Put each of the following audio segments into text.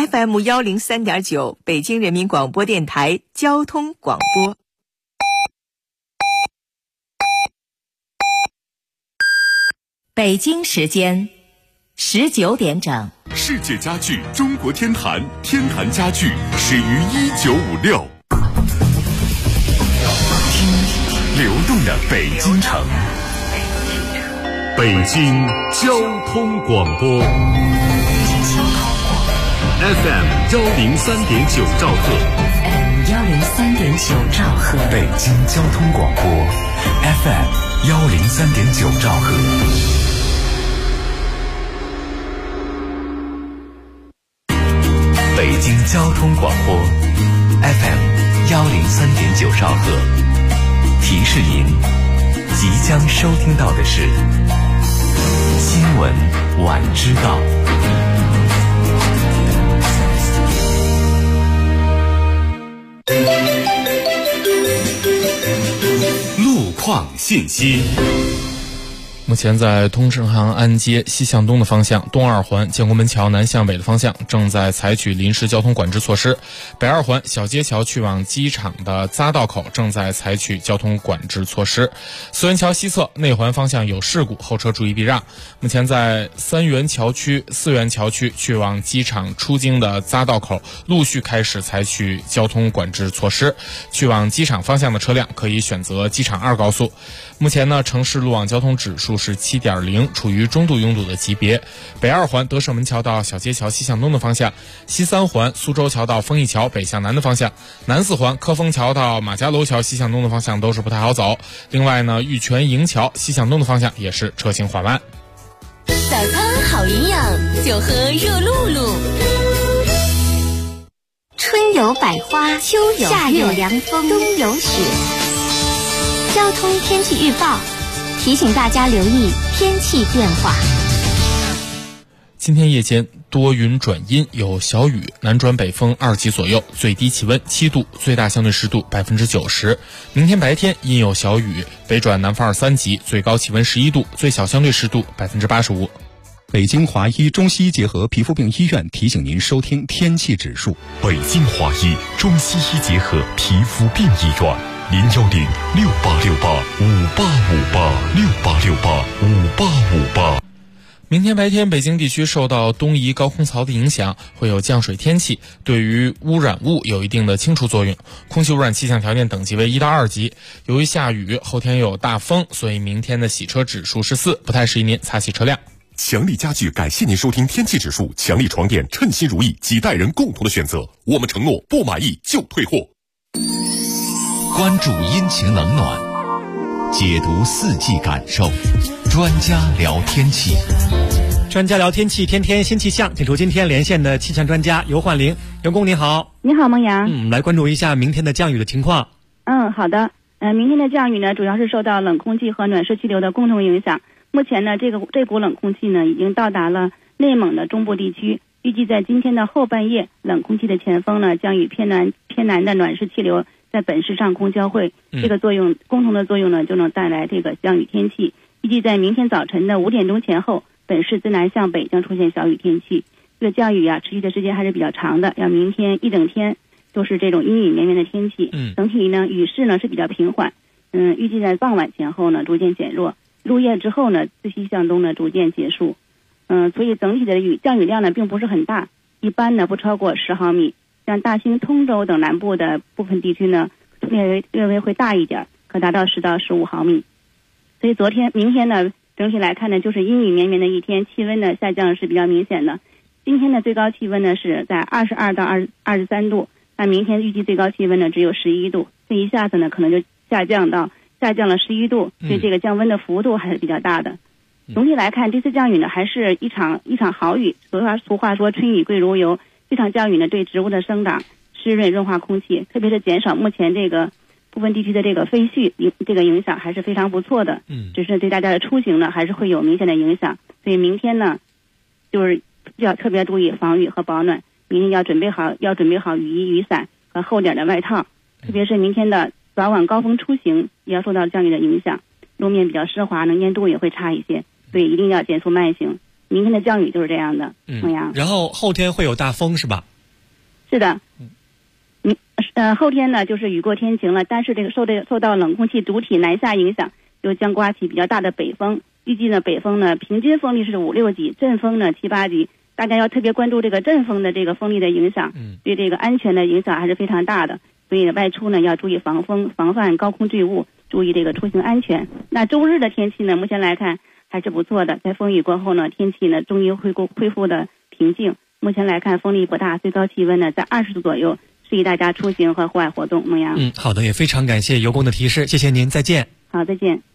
FM103.9北京人民广播电台交通广播。 北京时间19点整。 世界家具中国天坛，天坛家具始于1956。听流动的北京城，北京交通广播 FM103.9兆赫 103.9兆赫， 北京交通广播 FM103.9兆赫。北京交通广播 FM103.9兆赫，提示您即将收听到的是新闻晚知道。路况信息。 目前在东直航安街西向东的方向，东二环建国门桥南向北的方向正在采取临时交通管制措施，北二环小街桥去往机场的匝道口正在采取交通管制措施，四元桥西侧内环方向有事故，后车注意避让。目前在三元桥区、四元桥区去往机场出京的匝道口陆续开始采取交通管制措施，去往机场方向的车辆可以选择机场2高速。目前呢，城市路网交通指数是 7.0， 处于中度拥堵的级别。北二环德胜门桥到小街桥西向东的方向，西三环苏州桥到丰益桥北向南的方向，南四环科丰桥到马家楼桥西向东的方向都是不太好走。另外呢，玉泉营桥西向东的方向也是车行缓慢。 早餐好营养，就喝热露露。春有百花，秋有夏有凉风，冬有雪。交通天气预报提醒大家留意天气变化。 今天夜间多云转阴，有小雨，南转北风2级左右，最低气温7度，最大相对湿度90%。明天白天阴有小雨，北转南风2、3级，最高气温11度，最小相对湿度85%。 北京华医中西医结合皮肤病医院提醒您收听天气指数。 北京华医中西医结合皮肤病医院，0106868585858，68685858。 明天白天，北京地区受到东移高空槽的影响，会有降水天气，对于污染物有一定的清除作用。空气污染气象条件等级为1到2级。由于下雨，后天又有大风，所以明天的洗车指数是4，不太适宜您擦洗车辆。 强力家具感谢您收听天气指数，强力床垫称心如意，几代人共同的选择。我们承诺不满意就退货。 关注阴晴冷暖，解读四季感受，专家聊天气。 专家聊天气，天天新气象。请出今天连线的气象专家尤焕玲。尤工你好。 你好，孟阳。 来关注一下明天的降雨的情况。 好的。明天的降雨呢，主要是受到冷空气和暖湿气流的共同影响。目前呢，这股冷空气呢，已经到达了内蒙的中部地区。预计在今天的后半夜，冷空气的前锋呢，将与偏南的暖湿气流在本市上空交汇，这个共同的作用呢，就能带来这个降雨天气。预计在明天早晨的5点钟前后，本市自南向北将出现小雨天气。这个降雨持续的时间还是比较长的，要明天一整天都是这种阴雨绵绵的天气。整体呢，雨势呢是比较平缓。预计在傍晚前后呢，逐渐减弱。入夜之后呢，自西向东呢逐渐结束。所以整体的降雨量呢并不是很大，一般呢不超过10毫米。像大兴、通州等南部的部分地区呢，略微会大一点，可达到10到15毫米。所以明天呢，整体来看呢，就是阴雨绵绵的一天，气温呢下降是比较明显的。今天的最高气温呢是在22到23度，那明天预计最高气温呢只有11度，这一下子呢可能就下降了11度，所以这个降温的幅度还是比较大的。总体来看，这次降雨呢还是一场好雨。俗话说春雨贵如油，这场降雨呢对植物的生长、湿润润化空气，特别是减少目前这个部分地区的这个飞絮，这个影响还是非常不错的。只是对大家的出行呢还是会有明显的影响。所以明天呢，就是要特别注意防雨和保暖。明天要准备好雨衣、雨伞和厚点的外套。特别是明天的早晚高峰出行也要受到降雨的影响，路面比较湿滑，能见度也会差一些。所以一定要减速慢行。明天的降雨就是这样的。 然后后天会有大风是吧？ 是的，后天呢就是雨过天晴了，但是这个受到冷空气主体南下影响，就将刮起比较大的北风。预计呢北风呢平均风力是5、6级，阵风呢7、8级。大家要特别关注这个阵风的这个风力的影响，对这个安全的影响还是非常大的。所以外出呢要注意防风，防范高空坠物，注意这个出行安全。那周日的天气呢，目前来看还是不错的，在风雨过后呢，天气呢终于恢复的平静。目前来看风力不大，最高气温呢在20度左右，适宜大家出行和户外活动。孟阳， 好的，也非常感谢尤工的提示，谢谢您，再见。 好，再见。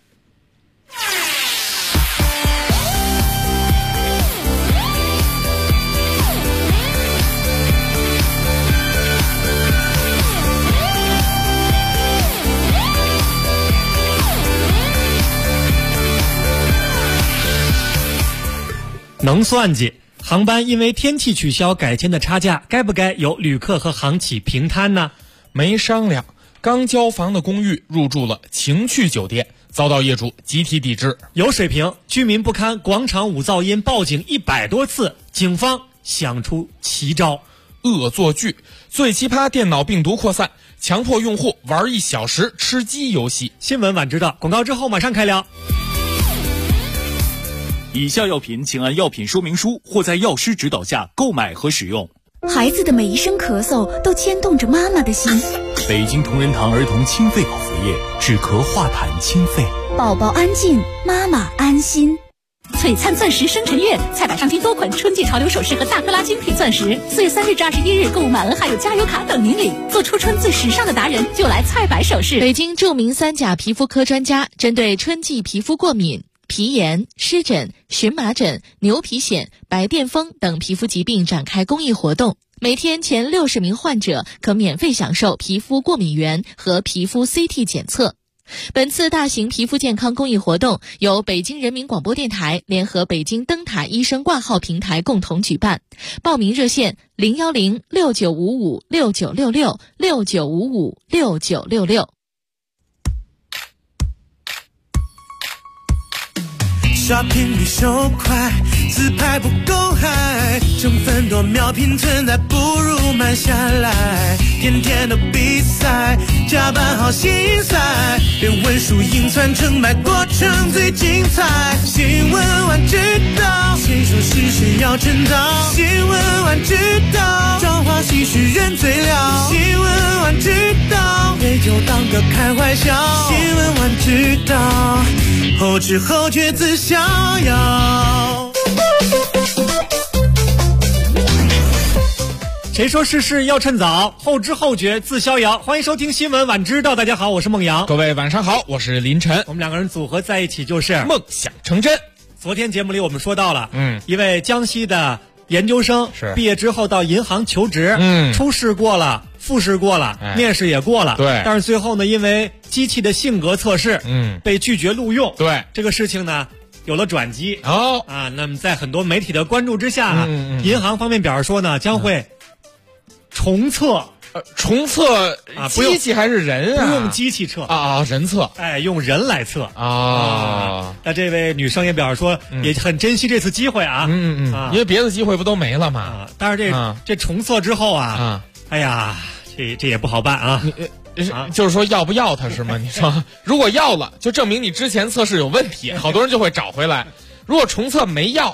能算计，航班因为天气取消改签的差价，该不该由旅客和航企平摊呢？ 没商量，刚交房的公寓入住了情趣酒店，遭到业主集体抵制。 有水平，居民不堪广场舞噪音报警100多次，警方想出奇招。 恶作剧，最奇葩电脑病毒扩散，强迫用户玩1小时吃鸡游戏。 新闻晚知道，广告之后马上开聊。 以下药品请按药品说明书或在药师指导下购买和使用。 孩子的每一声咳嗽都牵动着妈妈的心。 北京同仁堂儿童清肺口服液，止咳化痰清肺。 宝宝安静，妈妈安心。 璀璨钻石生辰月，菜百上听多款春季潮流首饰和大克拉精品钻石，4月3日至21日购物满额还有加油卡等您领。做初春最时尚的达人，就来菜百首饰。 北京著名3甲皮肤科专家针对春季皮肤过敏、皮炎、湿疹、荨麻疹、牛皮癣、白癜风等皮肤疾病展开公益活动，每天前60名患者可免费享受皮肤过敏原和皮肤 CT 检测。本次大型皮肤健康公益活动由北京人民广播电台联合北京灯塔医生挂号平台共同举办，报名热线0106955696669556966。 shopping 比手快，自拍不够嗨，成分多秒拼存在，不如慢下来。天天的比赛，加班好心塞，连文书硬传成败，过程最精彩。新闻晚知道，谁说是谁要趁早？新闻晚知道，朝花夕拾人最了。新闻晚知道，别就当个开怀笑。新闻晚知道，后知后觉自逍遥。 谁说事事要趁早，后知后觉自逍遥。欢迎收听新闻晚知道，大家好，我是孟阳。 各位晚上好，我是林晨。 我们两个人组合在一起就是梦想成真。 昨天节目里我们说到了，一位江西的研究生是毕业之后到银行求职，初试过了，复试过了，面试也过了， 对， 但是最后呢，因为机器的性格测试，被拒绝录用， 对， 这个事情呢有了转机。那么在很多媒体的关注之下，银行方面表示说呢，将会重测。 重测机器还是人啊？ 不用机器测人测， 用人来测那这位女生也表示说，也很珍惜这次机会啊， 因为别的机会不都没了吗？ 但是这重测之后哎呀，这也不好办啊。 就是说要不要他是吗？你说如果要了，就证明你之前测试有问题，好多人就会找回来。如果重测没要，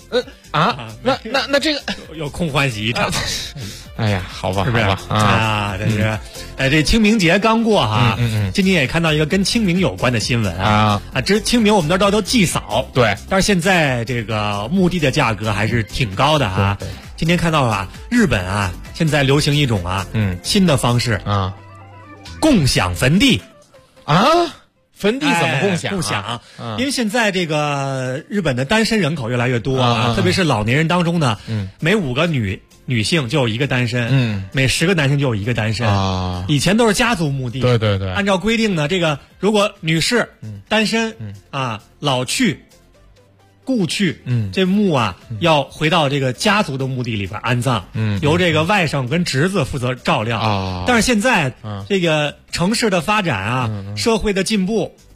那这个有空欢喜一场。 哎呀，好吧， 是不是但是这清明节刚过哈，今天也看到一个跟清明有关的新闻清明我们都祭扫， 对， 但是现在这个墓地的价格还是挺高的哈。今天看到日本现在流行一种新的方式共享坟地坟地怎么共享？ 共享，因为现在这个日本的单身人口越来越多特别是老年人当中呢，每5个女性就有1个单身，每10个男性就有1个单身以前都是家族墓地， 对对对， 按照规定呢，这个如果女士单身老去故去，这墓要回到这个家族的墓地里边安葬，由这个外甥跟侄子负责照料但是现在这个城市的发展社会的进步，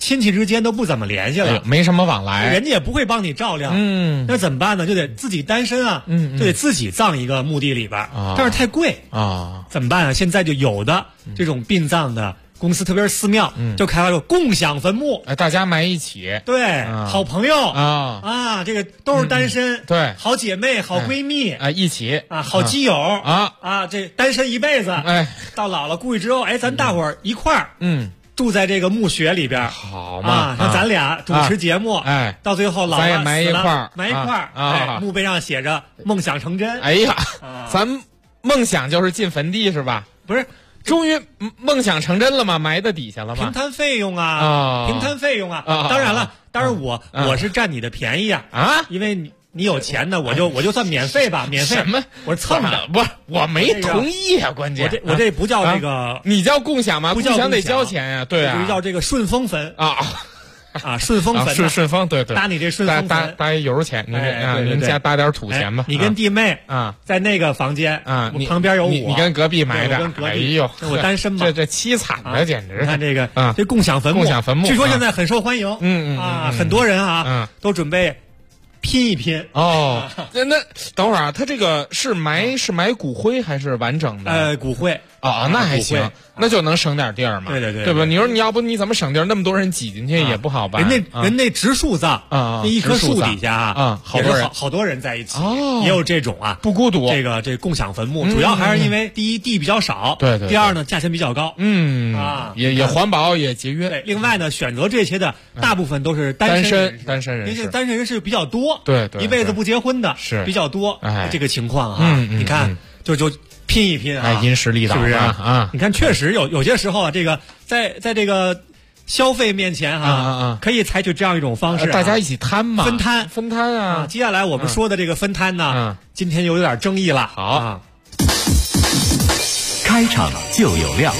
亲戚之间都不怎么联系了， 没什么往来， 人家也不会帮你照料。那怎么办呢？就得自己单身啊，就得自己葬一个墓地里边，但是太贵啊，怎么办啊？现在就有的这种殡葬的公司，特别是寺庙，就开发出共享坟墓， 大家埋一起， 对，好朋友这个都是单身， 对， 好姐妹、好闺蜜一起好基友这单身一辈子，到老了故去之后，咱大伙儿一块儿，住在这个墓穴里边， 好嘛， 像咱俩主持节目，到最后老了埋一块儿，墓碑上写着梦想成真。 哎呀，咱梦想就是进坟地是吧？ 不是。 终于梦想成真了吗？埋在底下了吗？ 平摊费用平摊费用当然了，当然我是占你的便宜因为你有钱呢，我就算免费吧，免费什么？ 我是蹭的， 不是我没同意关键我这不叫这个， 你叫共享吗？ 不共享得交钱呀，对啊， 这叫这个顺丰坟顺丰坟， 顺丰对， 搭你这顺丰坟， 搭油钱，您家搭点土钱吧。 你跟弟妹在那个房间你旁边有我， 你跟隔壁埋的，哎呦， 我单身嘛， 这凄惨的简直。 你看这个这共享坟墓，据说现在很受欢迎，很多人都准备拼一拼那等会儿他这个是埋骨灰还是完整的？ 骨灰那还行，那就能省点地儿嘛。对吧？你说你要不你怎么省地儿？那么多人挤进去也不好办。 人那植树葬那一棵树底下好多人在一起，也有这种不孤独。 这共享坟墓主要还是因为第一地比较少， 对， 第二呢价钱比较高， 也环保也节约。 对，另外呢选择这些的大部分都是单身人士，因为单身人士比较多， 对， 一辈子不结婚的是比较多，这个情况你看就拼一拼因势利导， 是不是你看，确实有些时候这个在这个消费面前可以采取这样一种方式， 大家一起摊嘛， 分摊接下来我们说的这个分摊呢，今天有点争议了。 好， 开场就有料。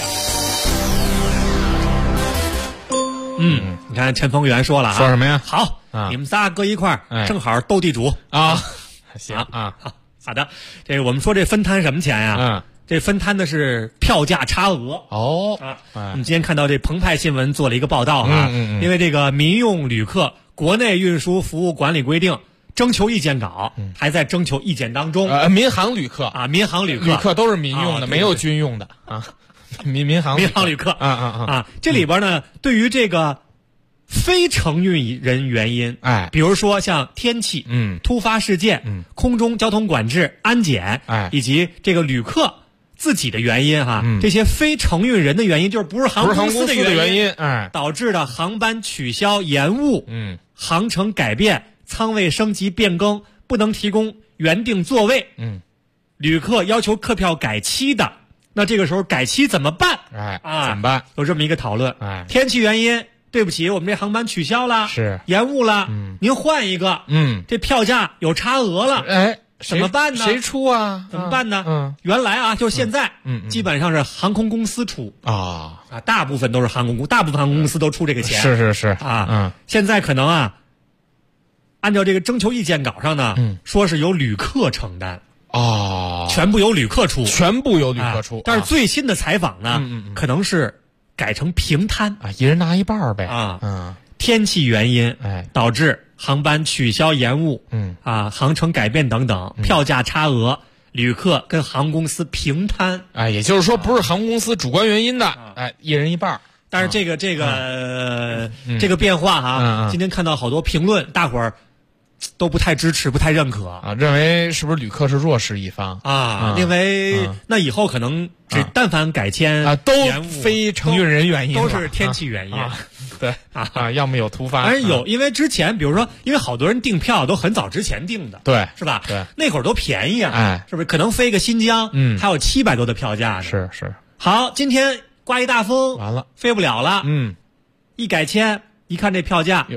你看陈丰源说了说什么呀？ 好，你们仨搁一块儿，正好斗地主行好的，这个我们说这分摊什么钱呀？这分摊的是票价差额我们今天看到这澎湃新闻做了一个报道因为这个民用旅客国内运输服务管理规定征求意见稿还在征求意见当中。 民航旅客民航旅客都是民用的，没有军用的民航旅客这里边呢，对于这个非承运人原因，比如说像天气、突发事件、空中交通管制、安检，以及这个旅客自己的原因这些非承运人的原因，就是不是航空公司的原因，导致的航班取消、延误，航程改变、舱位升级变更，不能提供原定座位，旅客要求客票改期的，那这个时候改期怎么办？ 怎么办？ 有这么一个讨论。天气原因。对不起，我们这航班取消了， 是延误了，您换一个，这票价有差额了，怎么办呢？ 谁出啊？ 怎么办呢？原来就是现在，基本上是航空公司出大部分都是大部分航空公司都出这个钱， 是现在可能按照这个征求意见稿上呢，说是由旅客承担全部由旅客出，但是最新的采访呢，可能是。改成平摊一人拿一半呗天气原因导致航班取消延误航程改变等等，票价差额旅客跟航空公司平摊也就是说不是航空公司主观原因的一人一半。 但是这个变化今天看到好多评论，大伙儿都不太支持，不太认可认为是不是旅客是弱势一方认为那以后可能但凡改签都非承运人原因， 都是天气原因对要么有突发， 而因为之前比如说，因为好多人订票都很早之前订的， 对， 是吧？ 对， 那会儿都便宜是不是？可能飞个新疆还有700多的票价呢。 是好，今天刮一大风， 完了飞不了了，一改签一看这票价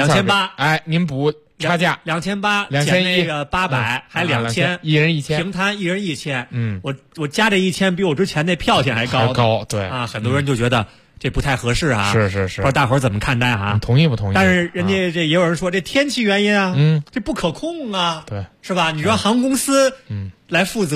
2800， 您补差价 2800减那个800还2000， 一人1000， 平摊一人1000。我加这1000比我之前那票钱还高， 对很多人就觉得这不太合适是不知道大伙儿怎么看待同意不同意？ 但是人家这也有人说这天气原因这不可控对， 是吧？你说航空公司来负责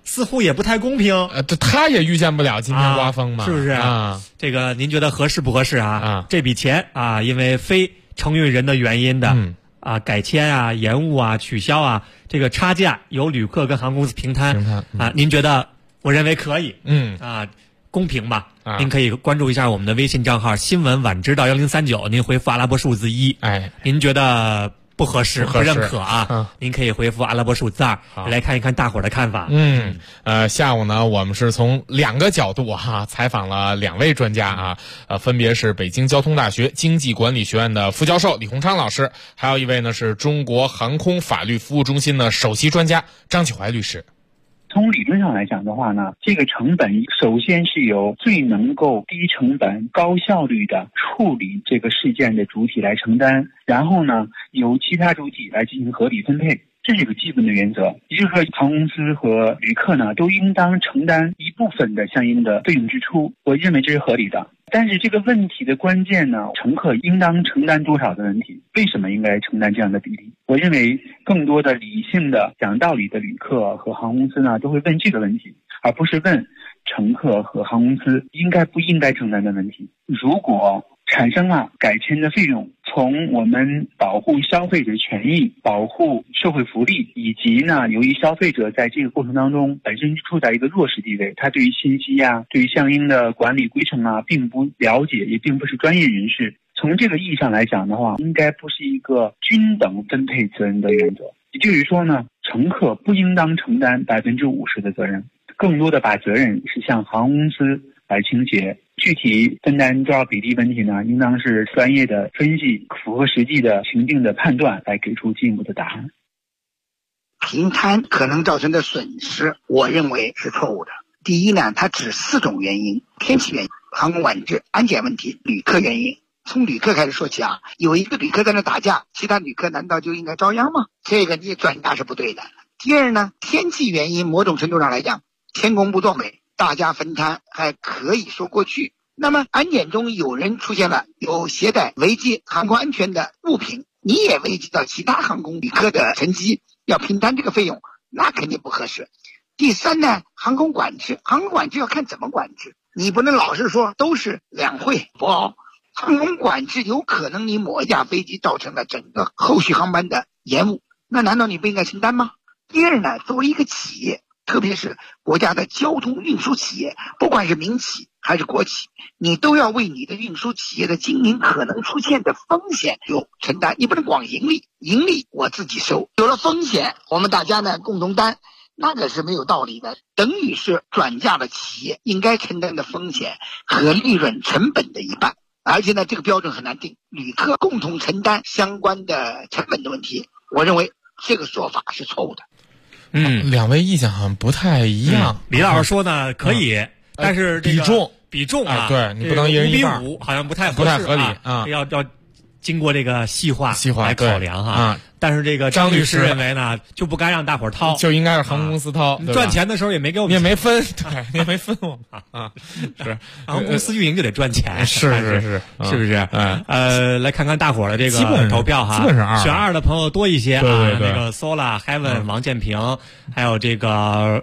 似乎也不太公平。 他也预见不了今天刮风嘛， 是不是啊？ 这个您觉得合适不合适啊？这笔钱啊，因为非承运人的原因的改签啊、延误啊、取消啊，这个差价由旅客跟航空公司平摊啊。您觉得？我认为可以，公平吧。您可以关注一下我们的微信账号新闻晚知道1039，您回复阿拉伯数字1。您觉得不合适不认可啊？您可以回复阿拉伯数字2，来看一看大伙儿的看法。 下午呢，我们是从2个角度采访了2位专家分别是北京交通大学经济管理学院的副教授李洪昌老师，还有一位呢是中国航空法律服务中心的首席专家张启怀律师。 从理论上来讲的话呢，这个成本首先是由最能够低成本高效率的处理这个事件的主体来承担，然后呢由其他主体来进行合理分配，这是一个基本的原则。也就是说，航空公司和旅客呢都应当承担一部分的相应的费用支出，我认为这是合理的。但是这个问题的关键呢，乘客应当承担多少的问题，为什么应该承担这样的比例？我认为更多的理性的讲道理的旅客和航空公司呢都会问这个问题，而不是问乘客和航空公司应该不应该承担的问题。如果产生了改签的费用，从我们保护消费者权益、保护社会福利，以及呢，由于消费者在这个过程当中本身处在一个弱势地位，他对于信息对于相应的管理规程并不了解，也并不是专业人士。从这个意义上来讲的话，应该不是一个均等分配责任的原则。也就是说呢，乘客不应当承担50%的责任，更多的把责任是向航空公司来倾斜。具体分担多少比例问题呢，应当是专业的分析，符合实际的情境的判断来给出进一步的答案。 平摊可能造成的损失，我认为是错误的。第一呢，它指4种原因：天气原因、航空管制、安检问题、旅客原因。从旅客开始说起有一个旅客在那打架，其他旅客难道就应该遭殃吗？这个你转达是不对的。第二呢，天气原因某种程度上来讲，天公不作美，大家分摊还可以说过去。那么安检中有人出现了有携带危及航空安全的物品，你也危及到其他航空旅客的乘机，要平摊这个费用，那肯定不合适。第三呢，航空管制要看怎么管制，你不能老是说都是两会不好。航空管制有可能你某一架飞机造成了整个后续航班的延误，那难道你不应该承担吗？第二呢，作为一个企业，特别是国家的交通运输企业，不管是民企还是国企，你都要为你的运输企业的经营可能出现的风险有承担，你不能光盈利我自己收，有了风险我们大家呢共同担，那个是没有道理的，等于是转嫁了企业应该承担的风险和利润成本的一半。而且呢，这个标准很难定，旅客共同承担相关的成本的问题，我认为这个说法是错误的。 2位意见好像不太一样。 李老师说呢，可以，但是这个比重对，你不能一人一半 ，5比5好像不太合理要经过这个细化来考量但是这个张律师认为呢，就不该让大伙儿掏， 就应该是航空公司掏。 赚钱的时候也没给我们， 也没分，对，也没分我们是航空公司运营就得赚钱， 是不是？来看看大伙儿的这个投票基本是2， 选2的朋友多一些对那个 Sola Heaven 王建平，还有这个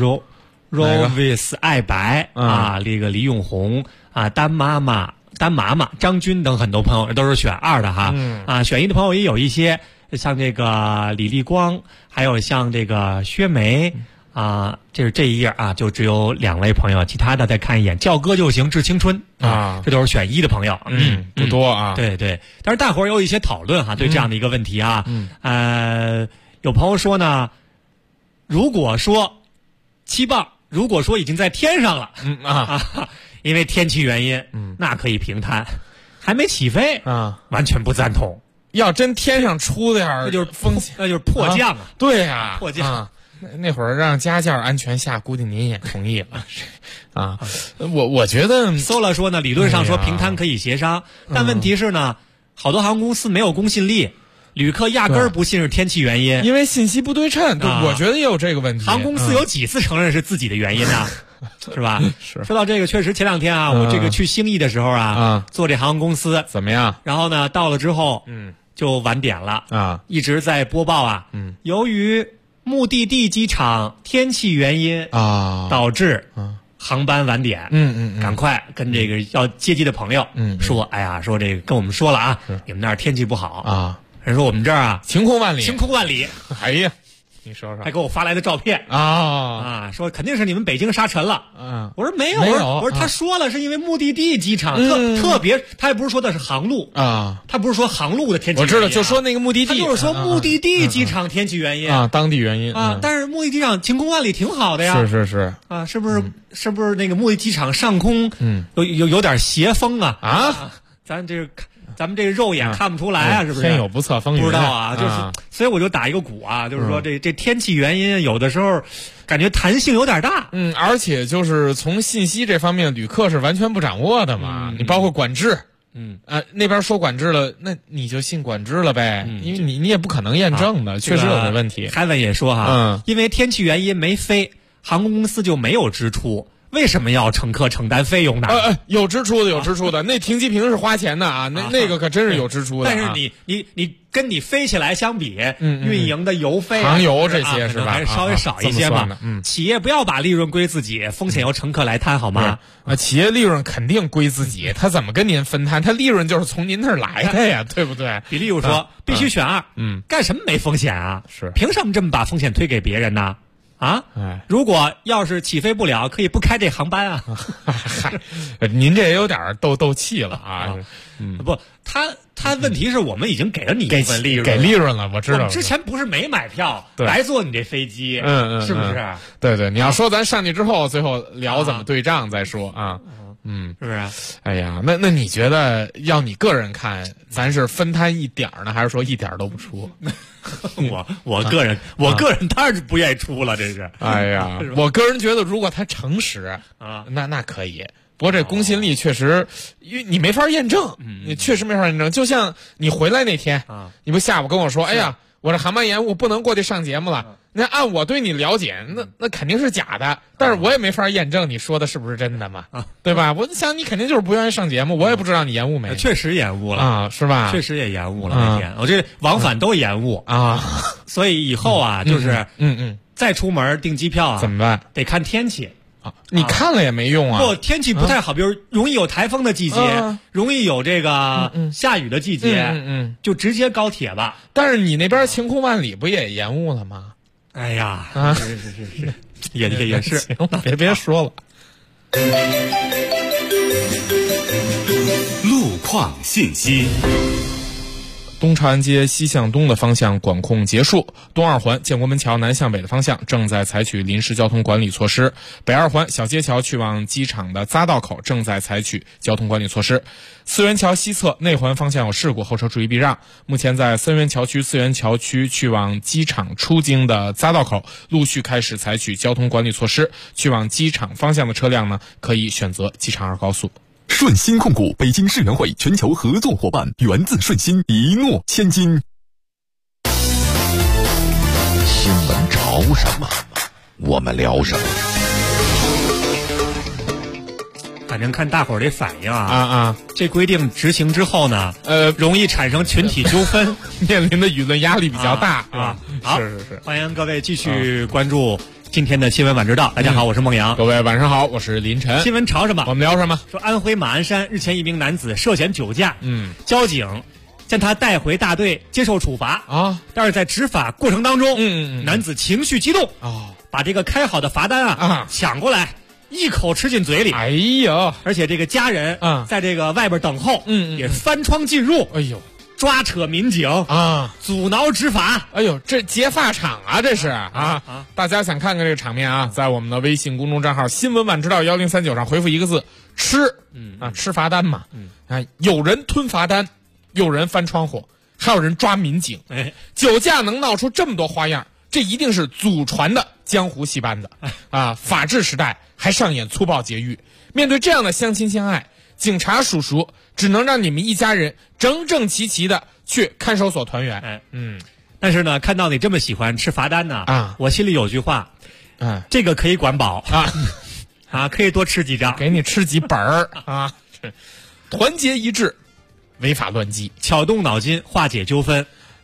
Rovis 爱白这个李永红丹妈妈张军等很多朋友都是选2的选1的朋友也有一些，像这个李立光，还有像这个薛梅这是这一页就只有2位朋友，其他的再看一眼，叫歌就行致青春这都是选1的朋友， 不多对，但是大伙儿有一些讨论对这样的一个问题有朋友说呢，如果说7磅，如果说已经在天上了因为天气原因那可以平摊，还没起飞完全不赞同。 要真天上出点那就是风险，那就是迫降对呀， 迫降那会儿让加价安全下，估计您也同意了我觉得搜了说呢，理论上说平摊可以协商，但问题是呢，好多航空公司没有公信力，旅客压根儿不信是天气原因， 因为信息不对称，我觉得也有这个问题。 航空公司有几次承认是自己的原因呢？是吧？ 是。 说到这个，确实前2天我这个去兴义的时候坐这航空公司怎么样？ 然后呢，到了之后就晚点了一直在播报由于目的地机场天气原因啊导致航班晚点，赶快跟这个要接机的朋友说，哎呀，说这个跟我们说了啊，你们那儿天气不好啊， 人说我们这儿啊晴空万里， 晴空万里， 哎呀。你说说， 还给我发来的照片说肯定是你们北京沙尘了。我说没有，我说他说了是因为目的地机场特别，他也不是说的是航路啊，他不是说航路的天气原因， 我知道，就说那个目的地， 他就是说目的地机场天气原因啊，当地原因啊。但是目的地上晴空万里挺好的呀， 是啊，是不是那个目的机场上空有点斜风啊？咱们这个肉眼看不出来啊，是不是？ 天有不测风云， 不知道啊，就是，所以我就打一个鼓啊，就是说这天气原因有的时候感觉弹性有点大， 而且就是从信息这方面，旅客是完全不掌握的嘛。你包括管制，那边说管制了，那你就信管制了呗，因为你也不可能验证的，确实有这问题。 海文也说哈，因为天气原因没飞，航空公司就没有支出。为什么要乘客承担费用呢？ 有支出的，那停机坪是花钱的啊，那个可真是有支出的。 但是你跟你飞起来相比，运营的油费、 航油这些是吧？ 还是稍微少一些嘛。企业不要把利润归自己，风险由乘客来摊，好吗？ 企业利润肯定归自己，他怎么跟您分摊？他利润就是从您那儿来的呀，对不对？ 比例如说，必须选2，干什么没风险啊？ 是， 凭什么这么把风险推给别人呢？如果要是起飞不了，可以不开这航班啊！ 您这也有点斗气了啊！ 不，他问题是我们已经给了你一份利润， 给利润了，我知道。 之前不是没买票，白坐你这飞机，是不是？ 对，你要说咱上去之后，最后聊怎么对账再说啊。 是不是？ 哎呀，那你觉得要你个人看，咱是分摊一点呢，还是说一点都不出？ 我个人当然是不愿意出了，这是。 哎呀，我个人觉得，如果他诚实那可以。不过这公信力确实，因为你没法验证，你确实没法验证。就像你回来那天你不下午跟我说，哎呀，我这航班延误，不能过去上节目了。那按我对你了解，那肯定是假的，但是我也没法验证你说的是不是真的嘛，对吧？我想你肯定就是不愿意上节目，我也不知道你延误没。 确实延误了啊，是吧？ 确实也延误了那天，我这往返都延误啊， 所以以后啊，就是再出门订机票啊， 怎么办？ 得看天气。 你看了也没用啊！ 不，天气不太好，比如容易有台风的季节，容易有这个下雨的季节，就直接高铁吧。 但是你那边晴空万里不也延误了吗？ 哎呀，是，也是， 行，别说了。 路况信息。 东长安街西向东的方向管控结束，东二环建国门桥南向北的方向正在采取临时交通管理措施，北二环小街桥去往机场的匝道口正在采取交通管理措施，四元桥西侧内环方向有事故，后车注意避让。目前在三元桥区、四元桥区去往机场出京的匝道口陆续开始采取交通管理措施，去往机场方向的车辆呢，可以选择机场2高速。 顺鑫控股北京世园会全球合作伙伴，源自顺鑫，一诺千金。 新闻潮什么，我们聊什么。 反正看大伙儿这反应这规定执行之后呢，容易产生群体纠纷， 面临的舆论压力比较大好， 是， 欢迎各位继续关注今天的新闻晚知道。大家好，我是孟阳。 各位晚上好，我是林晨。 新闻潮什么？ 我们聊什么？ 说安徽马鞍山日前一名男子涉嫌酒驾，交警将他带回大队接受处罚啊。 但是在执法过程当中，男子情绪激动把这个开好的罚单抢过来，一口吃进嘴里。 哎呀！ 而且这个家人在这个外边等候，也翻窗进入。 哎呦！ 抓扯民警阻挠执法。 哎呦，这劫法场啊，这是大家想看看这个场面啊，在我们的微信公众账号新闻晚知道1039上回复一个字吃，吃罚单嘛。有人吞罚单，有人翻窗户，还有人抓民警。酒驾能闹出这么多花样，这一定是祖传的江湖戏班子法治时代还上演粗暴劫狱。面对这样的相亲相爱，警察叔叔只能让你们一家人整整齐齐的去看守所团圆。 但是呢，看到你这么喜欢吃罚单呢，我心里有句话，这个可以管饱可以多吃几张， 给你吃几本儿团结一致，违法乱纪， 巧动脑筋化解纠纷。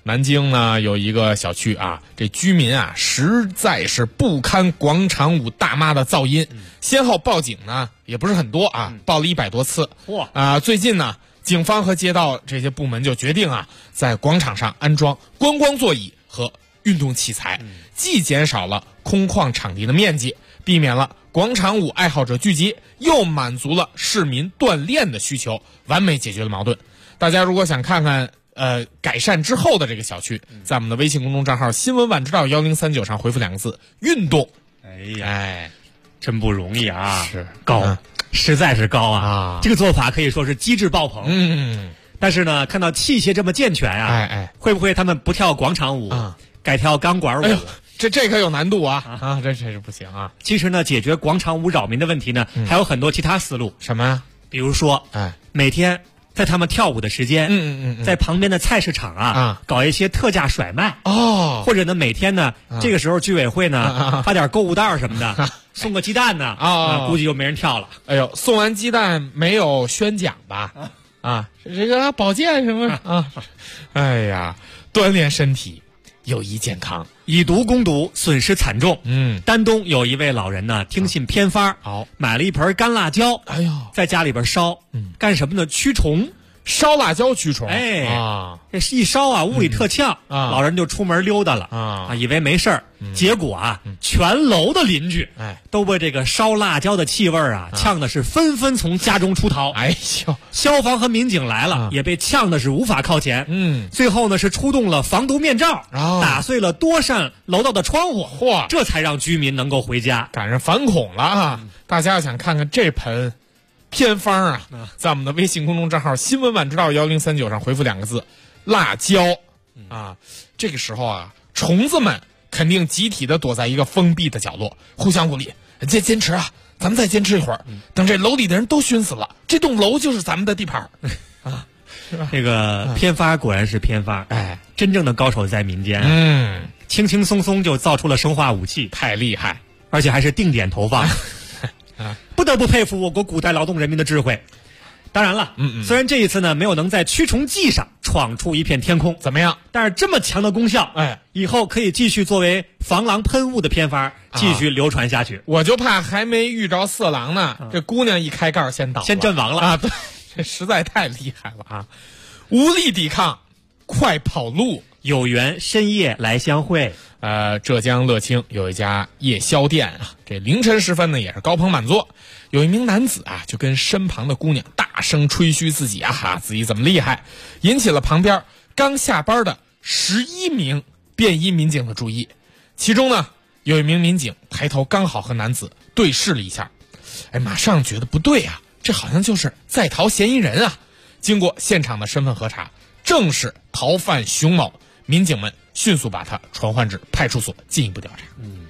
南京呢有一个小区啊，这居民啊实在是不堪广场舞大妈的噪音，先后报警呢也不是很多啊，报了100多次。最近呢，警方和街道这些部门就决定啊，在广场上安装观光座椅和运动器材，既减少了空旷场地的面积，避免了广场舞爱好者聚集，又满足了市民锻炼的需求，完美解决了矛盾。大家如果想看看改善之后的这个小区，在我们的微信公众账号新闻晚知道1039上回复2个字运动。 真不容易啊， 是高，实在是高啊！这个做法可以说是机智爆棚。但是呢，看到器械这么健全啊，会不会他们不跳广场舞，改跳钢管舞？ 这可有难度啊！这是不行啊！ 其实呢，解决广场舞扰民的问题呢，还有很多其他思路。 什么呀？ 比如说，每天在他们跳舞的时间，在旁边的菜市场搞一些特价甩卖或者呢，每天呢，这个时候居委会呢发点购物袋什么的，送个鸡蛋呢估计就没人跳了。 哎呦，送完鸡蛋没有宣奖吧？这个保健什么哎呀，锻炼身体，有益健康。 以毒攻毒，损失惨重。丹东有一位老人呢，听信偏方，买了一盆干辣椒，在家里边烧，干什么呢？驱虫。 烧辣椒驱虫， 这一烧啊，屋里特呛，老人就出门溜达了以为没事儿，结果啊，全楼的邻居都被这个烧辣椒的气味呛的是纷纷从家中出逃。消防和民警来了，也被呛的是无法靠前。最后呢是出动了防毒面罩，打碎了多扇楼道的窗户，这才让居民能够回家， 赶上反恐了啊！大家要想看看这盆偏方啊，在我们的微信公众账号新闻晚知道1039上回复2个字辣椒这个时候啊，虫子们肯定集体的躲在一个封闭的角落，互相鼓励，坚持啊，咱们再坚持一会儿，等这楼里的人都熏死了，这栋楼就是咱们的地盘这个偏方果然是偏方，真正的高手在民间，轻轻松松就造出了生化武器， 太厉害， 而且还是定点投放不得不佩服我国古代劳动人民的智慧。当然了，虽然这一次呢没有能在驱虫剂上闯出一片天空， 怎么样？ 但是这么强的功效，以后可以继续作为防狼喷雾的偏方继续流传下去。 我就怕还没遇着色狼呢，这姑娘一开盖先倒了， 先阵亡了对，这实在太厉害了无力抵抗，快跑路， 有缘深夜来相会。 浙江乐清有一家夜宵店这凌晨时分呢也是高朋满座，有一名男子就跟身旁的姑娘大声吹嘘自己自己怎么厉害，引起了旁边刚下班的11名便衣民警的注意。其中呢有一名民警抬头刚好和男子对视了一下，马上觉得不对这好像就是在逃嫌疑人经过现场的身份核查，正是逃犯熊某，民警们迅速把他传唤至派出所进一步调查。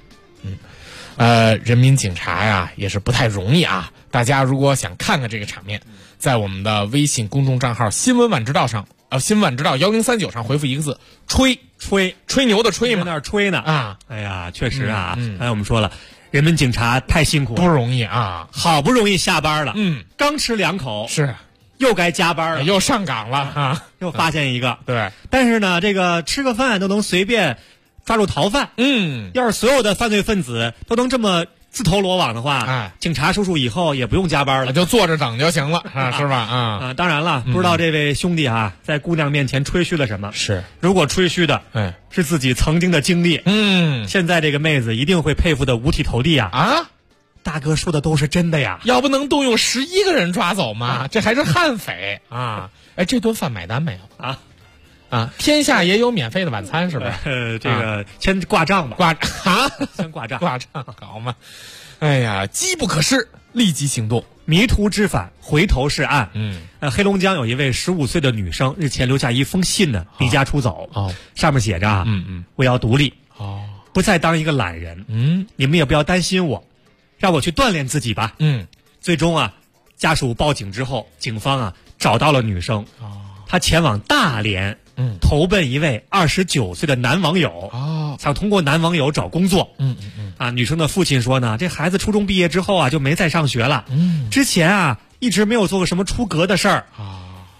人民警察也是不太容易大家如果想看看这个场面，在我们的微信公众账号新闻晚知道上新闻晚知道1039上回复1个字吹牛的吹嘛， 在那儿吹呢哎呀，确实刚才我们说了，人民警察太辛苦了， 不容易好不容易下班了，刚吃2口是又该加班了， 又上岗了又发现一个对， 但是呢，这个吃个饭都能随便抓住逃犯，要是所有的犯罪分子都能这么自投罗网的话，警察叔叔以后也不用加班了， 就坐着等就行了是吧当然了，不知道这位兄弟在姑娘面前吹嘘了什么， 是如果吹嘘的是自己曾经的经历，现在这个妹子一定会佩服的五体投地大哥说的都是真的呀， 要不能动用11个人抓走吗？这还是悍匪这顿饭买单没有天下也有免费的晚餐是不是？ 这个先挂账吧，先挂账好嘛。哎呀，机不可失，立即行动， 迷途知返，回头是岸。黑龙江有一位15岁的女生日前留下一封信呢，离家出走上面写着我要独立不再当一个懒人你们也不要担心我，让我去锻炼自己吧最终家属报警之后，警方找到了女生她前往大连投奔一位29岁的男网友想通过男网友找工作女生的父亲说呢，这孩子初中毕业之后就没再上学了之前一直没有做过什么出格的事儿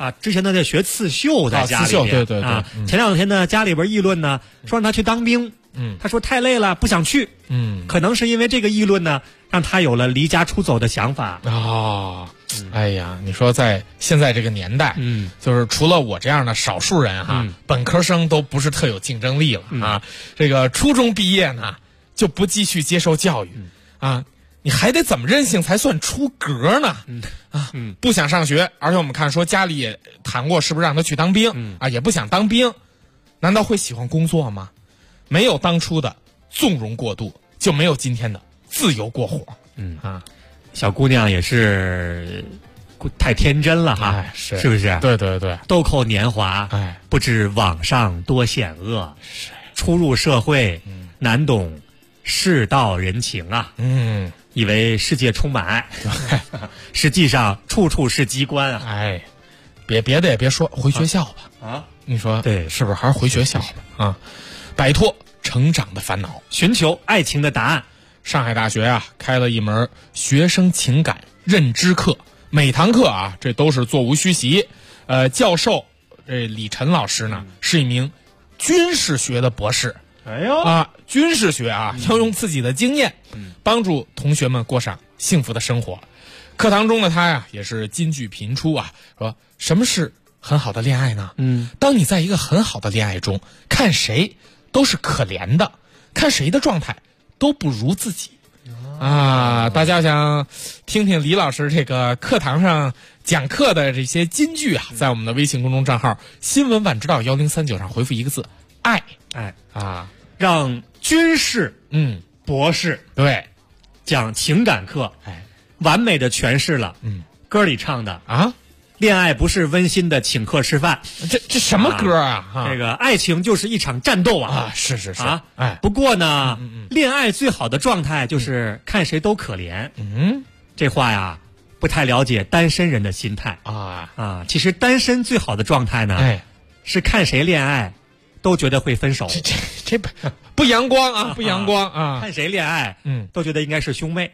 之前呢在学刺绣，在家里边， 刺绣，对， 前2天呢家里边议论呢，说让他去当兵，他说太累了，不想去，可能是因为这个议论呢，让他有了离家出走的想法哎呀，你说在现在这个年代，就是除了我这样的少数人本科生都不是特有竞争力了这个初中毕业呢就不继续接受教育你还得怎么任性才算出格呢？不想上学，而且我们看说家里也谈过，是不是让他去当兵也不想当兵，难道会喜欢工作吗？没有当初的纵容过度，就没有今天的自由过火。 小姑娘也是太天真了是不是？ 对， 豆蔻年华，不知网上多险恶，初入社会，难懂世道人情以为世界充满爱，实际上处处是机关别的也别说，回学校吧你说对， 是不是还是回学校吧摆脱成长的烦恼， 寻求爱情的答案。 上海大学开了一门学生情感认知课，每堂课这都是座无虚席。教授李晨老师呢是一名军事学的博士。军事学要用自己的经验帮助同学们过上幸福的生活。课堂中的他也是金句频出说什么是很好的恋爱呢？当你在一个很好的恋爱中，看谁都是可怜的，看谁的状态都不如自己大家想听听李老师这个课堂上讲课的这些金句在我们的微信公众账号新闻晚知道1039上回复一个字爱让军事博士对讲情感课完美的诠释了歌里唱的恋爱不是温馨的请客吃饭， 这什么歌这个爱情就是一场战斗是不过呢恋爱最好的状态就是看谁都可怜这话不太了解单身人的心态其实单身最好的状态呢是看谁恋爱都觉得会分手， 这不阳光不阳光看谁恋爱都觉得应该是兄妹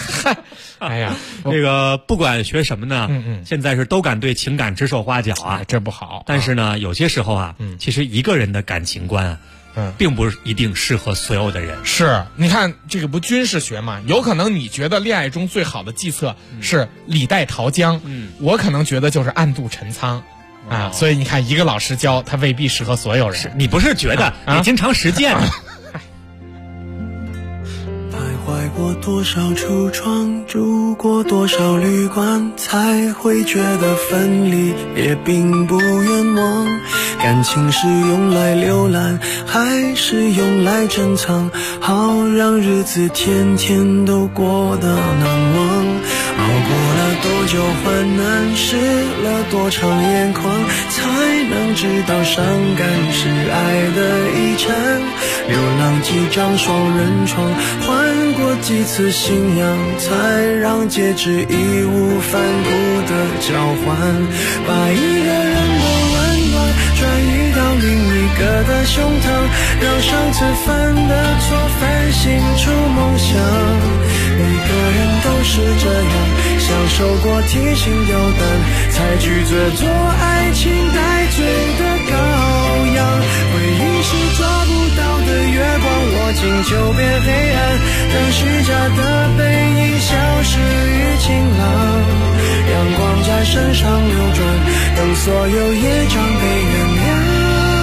这个不管学什么呢现在是都敢对情感指手画脚这不好但是呢有些时候其实一个人的感情观并不一定适合所有的人。 是你看这个不军事学嘛，有可能你觉得恋爱中最好的计策是李代桃僵我可能觉得就是暗度陈仓所以你看一个老师教他未必适合所有人。 你不是觉得你经常实践徘徊过多少橱窗，住过多少旅馆，才会觉得分离也并不冤枉。感情是用来浏览还是用来珍藏，好让日子天天都过得难忘。熬过了多久患难，湿了多长眼眶，才能知道伤感是爱的遗产。流浪几张双人床，换过几次信仰，才让戒指义无反顾的交换。把一个人的温暖转移到另一个的胸膛，让上次犯的错反省出梦想。每个人都是这样，享受过提心吊胆，才拒绝做爱情带罪的羔羊。回忆是抓不到的月光，握紧就变黑暗，等虚假的背影消失于晴朗。阳光在身上流转，等所有业障被原谅。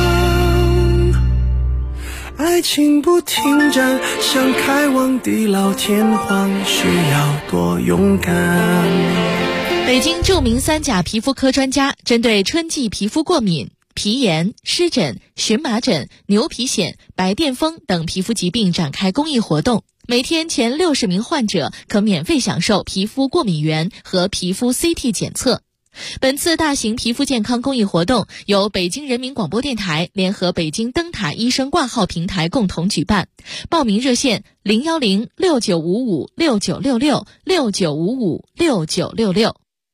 爱情不停站，想开往地老天荒，需要多勇敢。 北京著名3甲皮肤科专家针对春季皮肤过敏、皮炎、湿疹、荨麻疹、牛皮癣、白癜风等皮肤疾病展开公益活动，每天前60名患者可免费享受皮肤过敏原和皮肤 CT 检测。本次大型皮肤健康公益活动由北京人民广播电台联合北京灯塔医生挂号平台共同举办，报名热线0106955696669556966。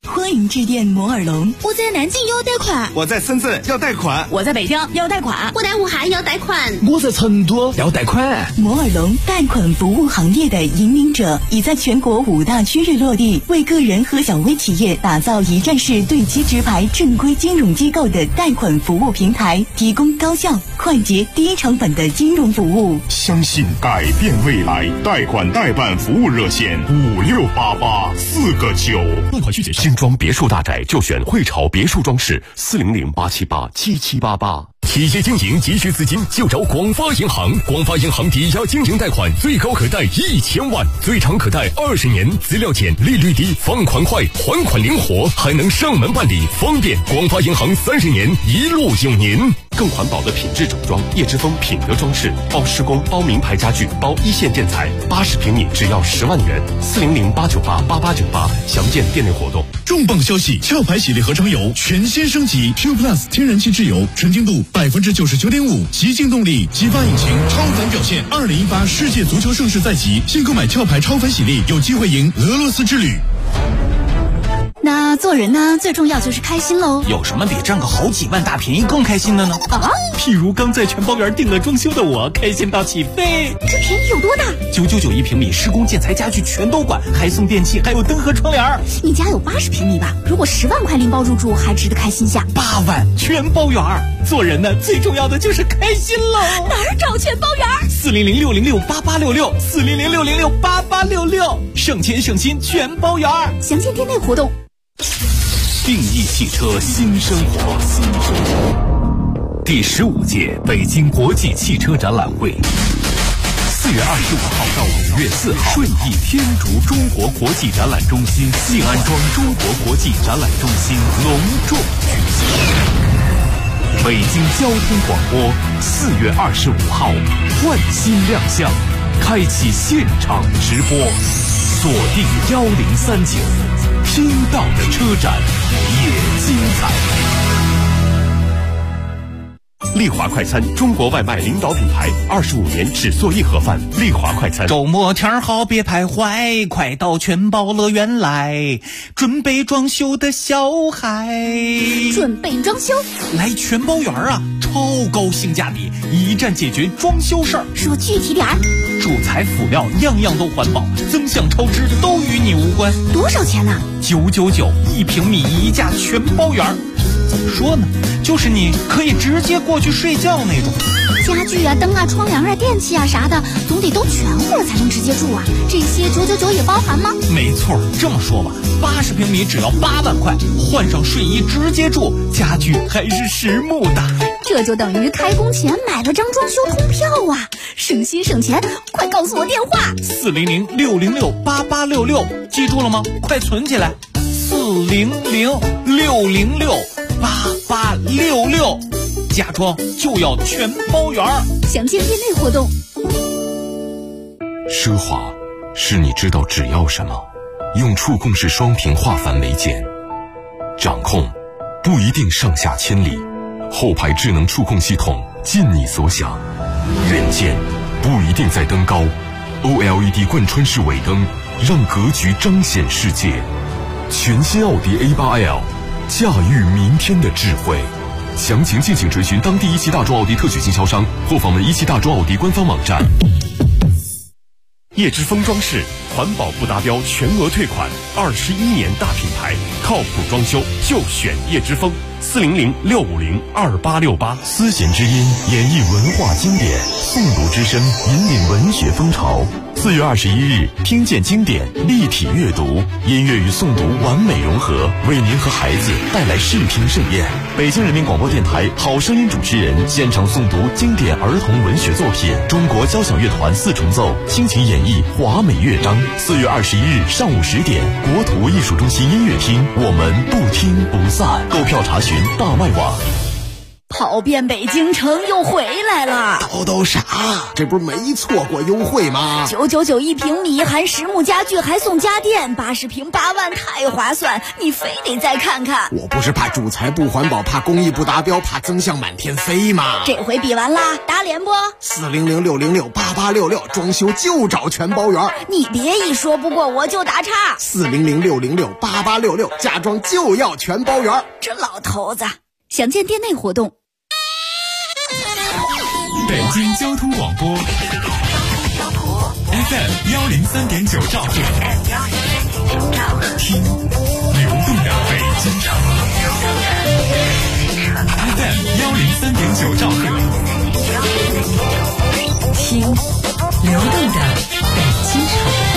欢迎致电摩尔龙。我在南京要贷款， 我在深圳要贷款， 我在北京要贷款， 我在武汉要贷款， 我在成都要贷款。 摩尔龙贷款服务行业的引领者，已在全国5大区域落地，为个人和小微企业打造一站式对接直排正规金融机构的贷款服务平台，提供高效、快捷、低成本的金融服务。 相信改变未来，贷款代办服务热线5688-4个9。 贷款续结新装别墅大宅就选汇潮别墅装饰，400-878-7788。企业经营急需资金就找广发银行，广发银行抵押经营贷款最高可贷1000万，最长可贷20年，资料简，利率低，放款快，还款灵活，还能上门办理，方便。广发银行30年一路有您。更环保的品质整装，叶之峰品德装饰，包施工，包名牌家具，包一线建材，80平米只要10万元，400-898-8898，详见店内活动。 重磅消息！壳牌洗涤合成油全新升级 ，Q Plus 天然气质油，纯净度99.5%，极净动力，激发引擎，超凡表现。2018世界足球盛世在即，新购买壳牌超凡洗涤，有机会赢俄罗斯之旅。 那做人呢，最重要就是开心喽。 有什么比赚个好几万大便宜更开心的呢？譬如刚在全包园订了装修的我，开心到起飞。 这便宜有多大 ？999一平米，施工建材家具全都管，还送电器，还有灯和窗帘。 你家有80平米吧？如果10万块拎包入住，还值得开心下。 8万全包园。做人呢，最重要的就是开心喽。 哪儿找全包园 ？400-606-8866，400-606-8866，省钱省心全包园。 详见店内活动。 定义汽车新生活，第15届北京国际汽车展览会，4月25号到5月4号，顺义天竺中国国际展览中心静安庄中国国际展览中心隆重举行。北京交通广播4月25号换新亮相，开启现场直播，锁定1039。听到的车展也精彩。丽华快餐，中国外卖领导品牌，25年只做一盒饭。丽华快餐。 周末天好别徘徊，快到全包乐园来，准备装修的小孩。 准备装修？ 来全包园啊，超高性价比，一站解决装修事儿。 说具体点儿。 主材辅料样样都环保，增项超支都与你无关。 多少钱呢 ？999一平米一价全包园。怎么说呢？就是你可以直接过去睡觉那种。 家具啊、灯啊、窗帘啊、电器啊啥的，总得都全乎了才能直接住啊。这些999也包含吗？ 没错，这么说吧，80平米只要8万块，换上睡衣直接住，家具还是实木的。 这就等于开工前买了张装修通票啊！省心省钱，快告诉我电话 ！400-606-8866，记住了吗？快存起来！400-606-8866，家装就要全包圆。 详见店内活动。 奢华是你知道只要什么，用触控式双屏化繁为简。掌控不一定上下千里，后排智能触控系统尽你所想。人间不一定在登高， OLED 贯穿式尾灯让格局彰显世界。全新奥迪 A8L， 驾驭明天的智慧。详情敬请垂询当地一汽大众奥迪特许经销商或访问一汽大众奥迪官方网站。 叶之峰装饰，环保不达标全额退款，21年大品牌，靠谱装修就选叶之峰。400-650-2868。 丝弦之音演绎文化经典，诵读之声引领文学风潮。4月21日，听见经典，立体阅读，音乐与诵读完美融合，为您和孩子带来视听盛宴。北京人民广播电台好声音主持人现场诵读经典儿童文学作品，中国交响乐团4重奏倾情演绎华美乐章。4月21日上午10点，国土艺术中心音乐厅，我们不听不散。购票查询大麦网。 跑遍北京城又回来了。 都啥？这不是没错过优惠吗 ？999一平米，含实木家具还送家电，80平8万，太划算！你非得再看看。 我不是怕主材不环保，怕工艺不达标，怕增项满天飞吗？ 这回比完啦，打脸不？400-606-8866，装修就找全包圆。你别一说不过我就打岔。 400-606-8866，家装就要全包圆。 这老头子，详见店内活动。 北京交通广播 FM103.9兆赫，听流动的北京城。FM103.9兆赫， 听流动的北京城。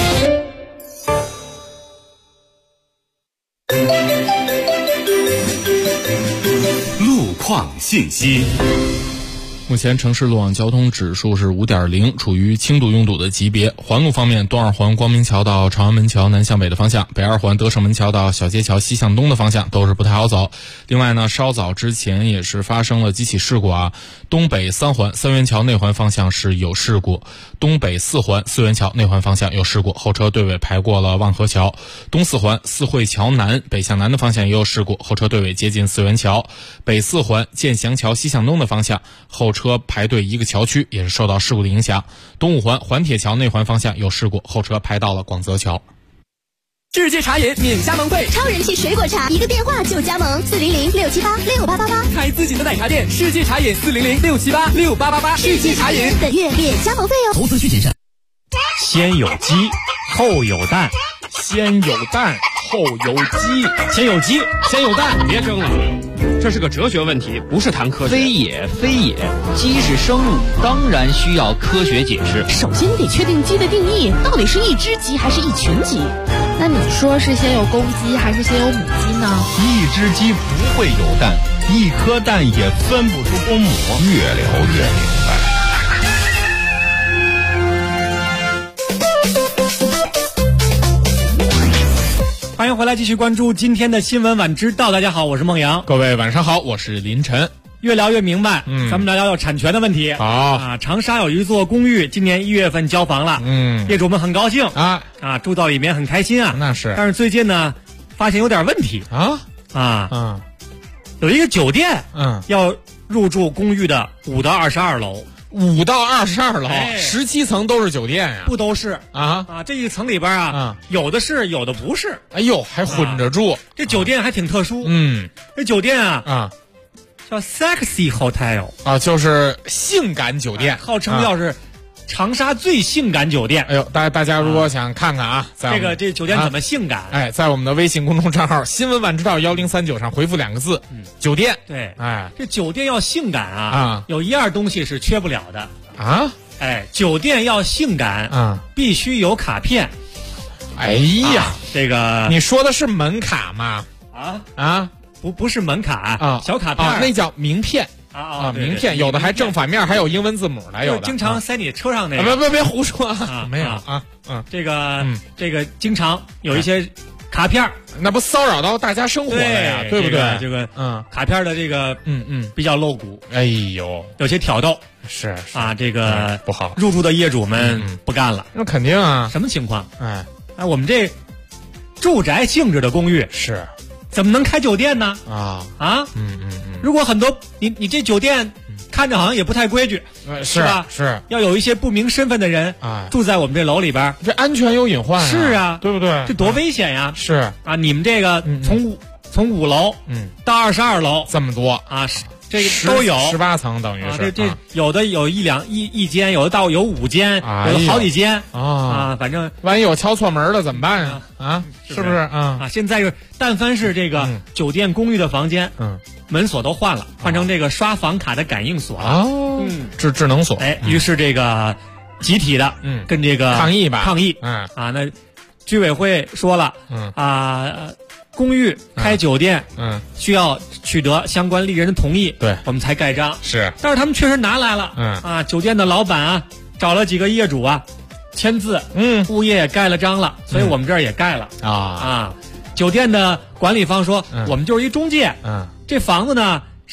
路况信息。 目前城市路网交通指数是5.0，处于轻度拥堵的级别。环路方面，东二环光明桥到朝阳门桥南向北的方向，北二环德胜门桥到小街桥西向东的方向都是不太好走。另外呢，稍早之前也是发生了几起事故啊。东北3环三元桥内环方向是有事故，东北4环四元桥内环方向有事故，后车队尾排过了望河桥。东4环四惠桥南北向南的方向也有事故，后车队尾接近四元桥。北4环建祥桥西向东的方向，后车排队一个桥区，也是受到事故的影响。东5环环铁桥内环方向有事故，后车排到了广泽桥。 世界茶饮免加盟费， 超人气水果茶，一个电话就加盟，400-678-6888， 开自己的奶茶店。世界茶饮400-678-6888，世界茶饮本月免加盟费哦。 投资需谨慎。 先有鸡，后有蛋， 先有蛋，后有鸡， 先有鸡， 先有蛋，别争了。这是个哲学问题，不是谈科学。 非也，非也，鸡是生物，当然需要科学解释。 首先你得确定鸡的定义，到底是一只鸡还是一群鸡？那你说是先有公鸡还是先有母鸡呢？ 一只鸡不会有蛋，一颗蛋也分不出公母。越聊越明白。 欢迎回来，继续关注今天的新闻晚知道。大家好，我是孟阳。 各位晚上好，我是林晨。 越聊越明白，咱们聊聊产权的问题。 好啊，长沙有一座公寓，今年1月份交房了，业主们很高兴啊，住到里面很开心啊。 那是， 但是最近呢，发现有点问题有一个酒店要入住公寓的5到22楼。 5到22楼，17层都是酒店呀？ 不都是这一层里边有的是，有的不是。 哎呦，还混着住。 这酒店还挺特殊。这酒店叫 Sexy Hotel 就是性感酒店， 号称要是长沙最性感酒店。 哎呦，大家如果想看看这酒店怎么性感？ 在我们的微信公众账号新闻晚知道1039上回复2个字酒店。 对，这酒店要性感有一样东西是缺不了的酒店要性感必须有卡片。 哎呀， 这个你说的是门卡吗？ 不是门卡小卡片那叫名片。名片有的还正反面还有英文字母的，有的经常塞你车上那个。 别胡说没有这个经常有一些卡片， 那不骚扰到大家生活了呀，对不对？ 这个卡片的这个比较露骨， 哎呦， 有些挑逗， 是这个不好， 入住的业主们不干了。 那肯定啊， 什么情况？我们这住宅性质的公寓是怎么能开酒店呢？如果很多你这酒店看着好像也不太规矩，是吧？ 是要有一些不明身份的人住在我们这楼里边， 这安全有隐患是啊， 对不对？ 这多危险呀！ 是你们这个从5楼到22楼这么多这个都有 18层，等于是这有的有一间，有的到有5间，有的好几间反正万一有敲错门了怎么办呀？是不是现在但凡是这个酒店公寓的房间，门锁都换了，换成这个刷房卡的感应锁了。 智能锁。 于是这个集体的跟这个抗议那居委会说了公寓开酒店需要取得相关利人的同意， 对， 我们才盖章。 是， 但是他们确实拿来了酒店的老板找了几个业主签字，物业也盖了章了，所以我们这儿也盖了酒店的管理方说我们就是一中介，这房子呢是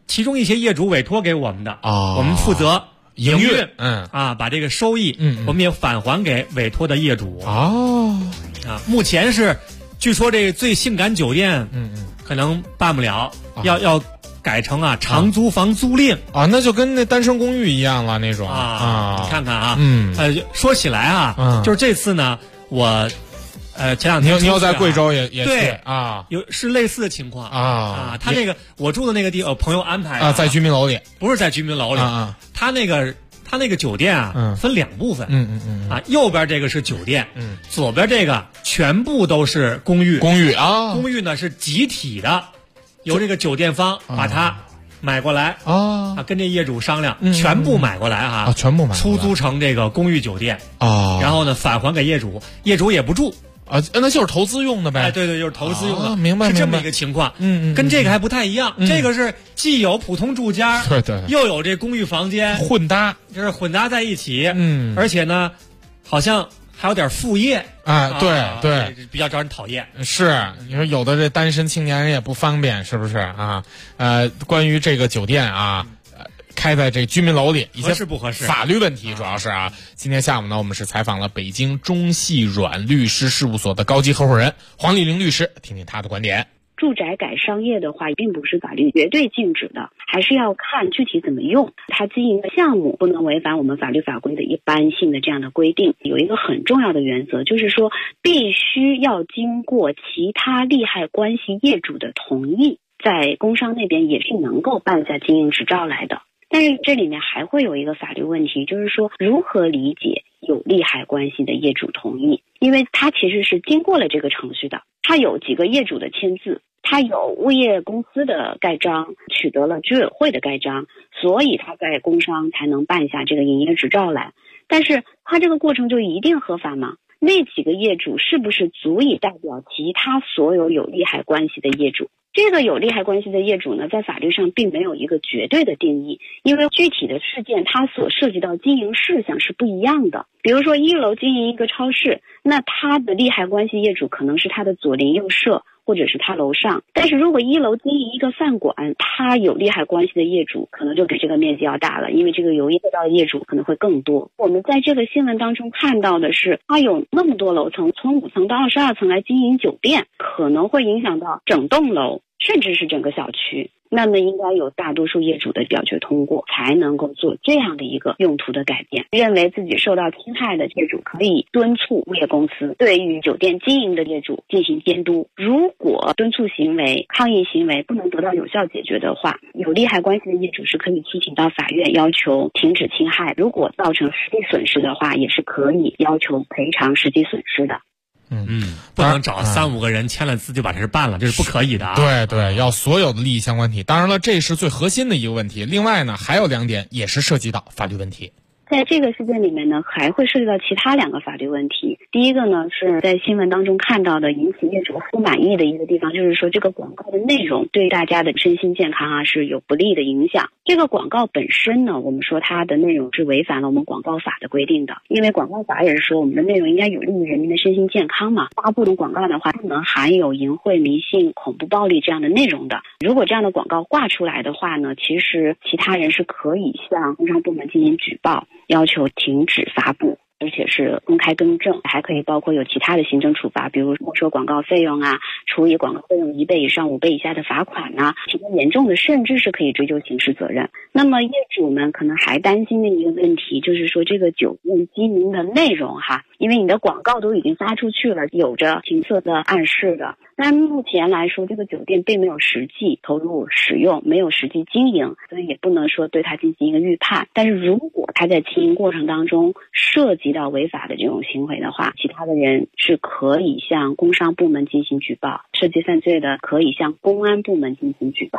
其中一些业主委托给我们的，我们负责营运，把这个收益，我们也返还给委托的业主。目前是，据说这最性感酒店，可能办不了，要改成长租房租赁那就跟那单身公寓一样了那种你看看说起来就是这次呢，我前两天你要在贵州也对是类似的情况他那个我住的那个地朋友安排在居民楼里， 不是在居民楼里他那个酒店分2部分右边这个是酒店左边这个全部都是公寓公寓呢是集体的，由这个酒店方把它买过来跟这业主商量，全部买过来全部买过来出租成这个公寓酒店然后呢返还给业主，业主也不住那就是投资用的呗。 对，就是投资用的， 明白， 是这么一个情况。跟这个还不太一样，这个是既有普通住家， 对， 又有这公寓房间混搭， 就是混搭在一起。而且呢，好像还有点副业对， 比较招人讨厌。 是，你说有的这单身青年人也不方便，是不是啊？关于这个酒店开在这居民楼里， 合适不合适？ 法律问题主要是今天下午呢，我们是采访了北京中细软律师事务所的高级合伙人黄丽玲律师，听听他的观点。 住宅改商业的话，并不是法律绝对禁止的，还是要看具体怎么用。它经营的项目不能违反我们法律法规的一般性的这样的规定。有一个很重要的原则，就是说必须要经过其他利害关系业主的同意，在工商那边也是能够办下经营执照来的。但是这里面还会有一个法律问题，就是说如何理解有利害关系的业主同意，因为它其实是经过了这个程序的，它有几个业主的签字，它有物业公司的盖章，取得了居委会的盖章，所以它在工商才能办下这个营业执照来。但是它这个过程就一定合法吗？那几个业主是不是足以代表其他所有有利害关系的业主？这个有利害关系的业主呢，在法律上并没有一个绝对的定义，因为具体的事件它所涉及到经营事项是不一样的。比如说1楼经营一个超市，那它的利害关系业主可能是它的左邻右舍，或者是他楼上。但是如果1楼经营一个饭馆，他有利害关系的业主可能就比这个面积要大了，因为这个有业到的业主可能会更多。我们在这个新闻当中看到的是，他有那么多楼层，从5层到22层来经营酒店，可能会影响到整栋楼，甚至是整个小区。那么应该有大多数业主的表决通过，才能够做这样的一个用途的改变。认为自己受到侵害的业主可以敦促物业公司对于酒店经营的业主进行监督。如果敦促行为、抗议行为不能得到有效解决的话，有利害关系的业主是可以提请到法院要求停止侵害。如果造成实际损失的话，也是可以要求赔偿实际损失的。 不能找3-5个人签了字就把这事办了，这是不可以的对，要所有的利益相关体。当然了，这是最核心的一个问题。另外呢，还有2点也是涉及到法律问题。 在这个事件里面呢，还会涉及到其他2个法律问题。第一个呢，是在新闻当中看到的引起业主不满意的一个地方，就是说这个广告的内容对大家的身心健康是有不利的影响。这个广告本身呢，我们说它的内容是违反了我们广告法的规定的，因为广告法也是说我们的内容应该有利于人民的身心健康嘛。发布的广告的话，不能含有淫秽、迷信、恐怖、暴力这样的内容的。如果这样的广告挂出来的话呢，其实其他人是可以向工商部门进行举报，要求停止发布，而且是公开更正，还可以包括有其他的行政处罚，比如没收广告费用处以广告费用1倍以上5倍以下的罚款其他严重的甚至是可以追究刑事责任。那么业主们可能还担心的一个问题就是说，这个酒店经营的内容因为你的广告都已经发出去了，有着情色的暗示的，但目前来说这个酒店并没有实际投入使用，没有实际经营，所以也不能说对它进行一个预判。但是如果它在经营过程当中涉及到违法的这种行为的话，其他的人是可以向工商部门进行举报，涉及犯罪的可以向公安部门进行举报。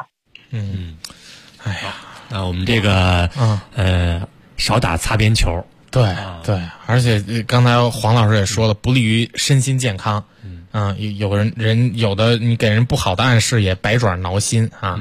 那我们这个少打擦边球。 对，而且刚才黄老师也说了，不利于身心健康。有的你给人不好的暗示也百爪挠心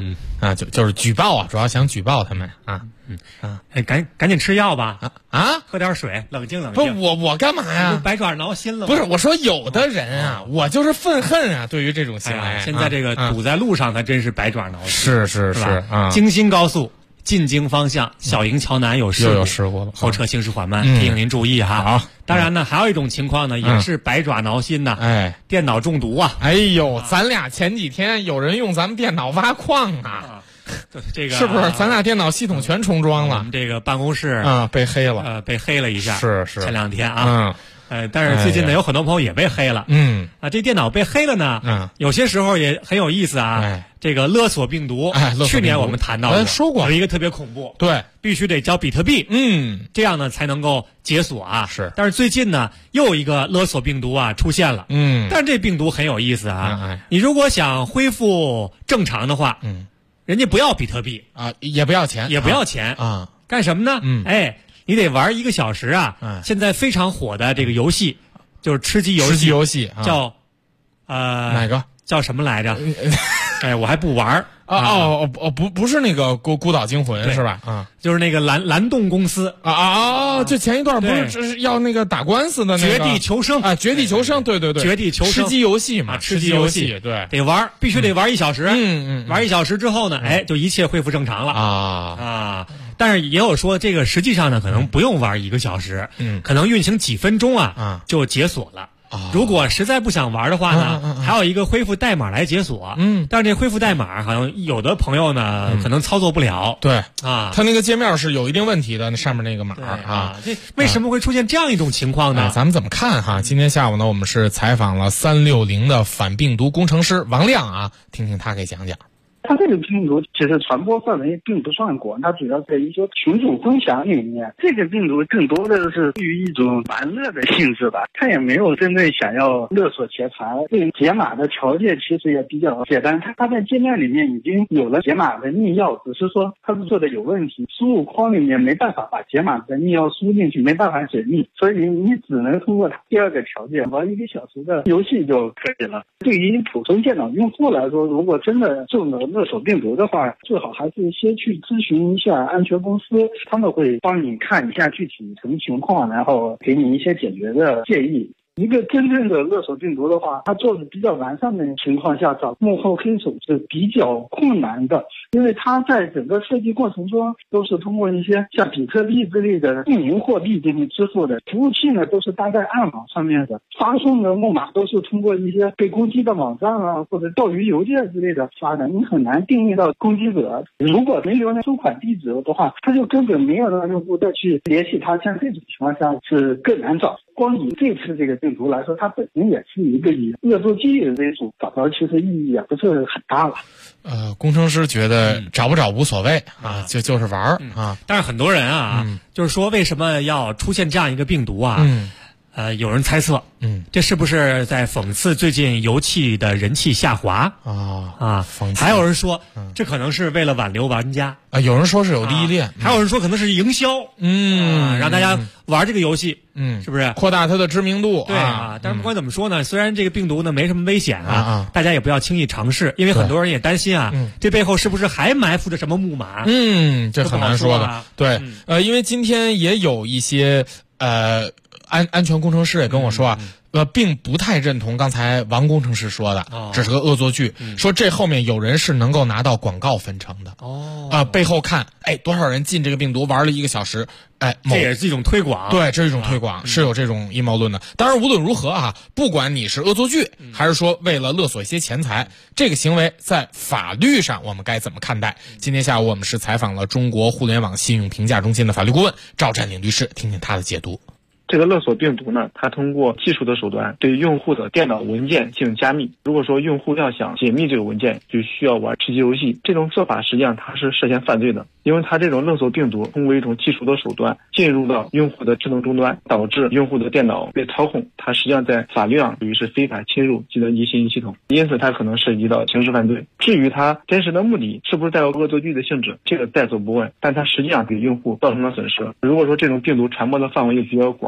啊，就是举报啊，主要想举报他们啊。 赶紧吃药吧啊， 喝点水，冷静冷静。 不， 我干嘛呀？ 百爪挠心了吗？ 不是，我说有的人啊，我就是愤恨啊，对于这种行为。 现在这个堵在路上，他真是百爪挠是心。是啊， 京新高速进京方向小营桥南有事故了， 后车行驶缓慢，提醒您注意哈。 好， 当然呢，还有一种情况呢，也是百爪挠心呐。电脑中毒啊！ 哎呦，咱俩前几天有人用咱们电脑挖矿啊。 这个是不是咱俩电脑系统全重装了？ 我们这个办公室被黑了， 被黑了一下。 是前2天啊，但是最近呢，有很多朋友也被黑了。这电脑被黑了呢，有些时候也很有意思啊。这个勒索病毒，去年我们谈到说过， 有一个特别恐怖， 对， 必须得交比特币，这样呢才能够解锁啊。 是， 但是最近呢，又有一个勒索病毒啊出现了，但是这病毒很有意思啊。你如果想恢复正常的话，人家不要比特币啊，也不要钱， 啊，干什么呢？你得玩1个小时啊。现在非常火的这个游戏，就是吃鸡游戏，叫哪个叫什么来着？我还不玩不是那个孤岛惊魂是吧？ 就是那个蓝洞公司就前一段不是要那个打官司的那个绝地求生啊，绝地求生，对， 绝地求生吃鸡游戏嘛， 吃鸡游戏对， 得玩，必须得玩1小时，玩1小时之后呢，就一切恢复正常了啊。但是也有说这个实际上呢，可能不用玩1个小时，可能运行几分钟啊就解锁了。如果实在不想玩的话呢，还有一个恢复代码来解锁。但是这恢复代码好像有的朋友呢可能操作不了。 对啊，它那个界面是有一定问题的，那上面那个码啊， 这为什么会出现这样一种情况呢？ 咱们怎么看哈？今天下午呢，我们是采访了360的反病毒工程师王亮啊，听听他给讲讲。 它这个病毒其实传播范围并不算广，它主要在一些群组分享里面。这个病毒更多的是基于一种玩乐的性质吧，它也没有真正想要勒索劫财。这个解码的条件其实也比较简单，它在界面里面已经有了解码的密钥，只是说它做的有问题，输入框里面没办法把解码的密钥输进去，没办法解密，所以你只能通过它第2个条件玩1个小时的游戏就可以了。对于普通电脑用户来说，如果真的中了勒索病毒的话，最好还是先去咨询一下安全公司，他们会帮你看一下具体什么情况，然后给你一些解决的建议。一个真正的勒索病毒的话，它做的比较完善的情况下，找幕后黑手是比较困难的，因为它在整个设计过程中都是通过一些像比特币之类的匿名货币进行支付的，服务器呢都是搭在暗网上面的，发送的木马都是通过一些被攻击的网站啊或者钓鱼邮件之类的发的，你很难定义到攻击者。如果没留那收款地址的话，他就根本没有让用户再去联系他，像这种情况下是更难找。光以这次这个病毒来说，它本身也是一个以恶作剧为主，找到其实意义也不是很大了。 工程师觉得找不找无所谓啊，就是玩啊。 但是很多人啊，就是说为什么要出现这样一个病毒啊？有人猜测，这是不是在讽刺最近游戏的人气下滑还有人说，这可能是为了挽留玩家啊。有人说是有利益链， 还有人说可能是营销，让大家玩这个游戏，是不是扩大它的知名度？ 对啊。但是不管怎么说呢，虽然这个病毒呢没什么危险大家也不要轻易尝试，因为很多人也担心这背后是不是还埋伏着什么木马？ 这很难说的。对，因为今天也有一些安全工程师也跟我说并不太认同刚才王工程师说的，这是个恶作剧，说这后面有人是能够拿到广告分成的背后看多少人进这个病毒玩了1个小时， 这也是一种推广。 对，这是一种推广，是有这种阴谋论的。当然无论如何不管你是恶作剧还是说为了勒索一些钱财，这个行为在法律上我们该怎么看待？今天下午我们是采访了中国互联网信用评价中心的法律顾问赵占领律师，听听他的解读。 这个勒索病毒呢，它通过技术的手段对用户的电脑文件进行加密。如果说用户要想解密这个文件，就需要玩吃鸡游戏。这种做法实际上它是涉嫌犯罪的，因为它这种勒索病毒通过一种技术的手段进入到用户的智能终端，导致用户的电脑被操控。它实际上在法律上属于是非法侵入计算机信息系统，因此它可能涉及到刑事犯罪。至于它真实的目的是不是带有恶作剧的性质，这个在所不问，但它实际上给用户造成了损失。如果说这种病毒传播的范围也比较广，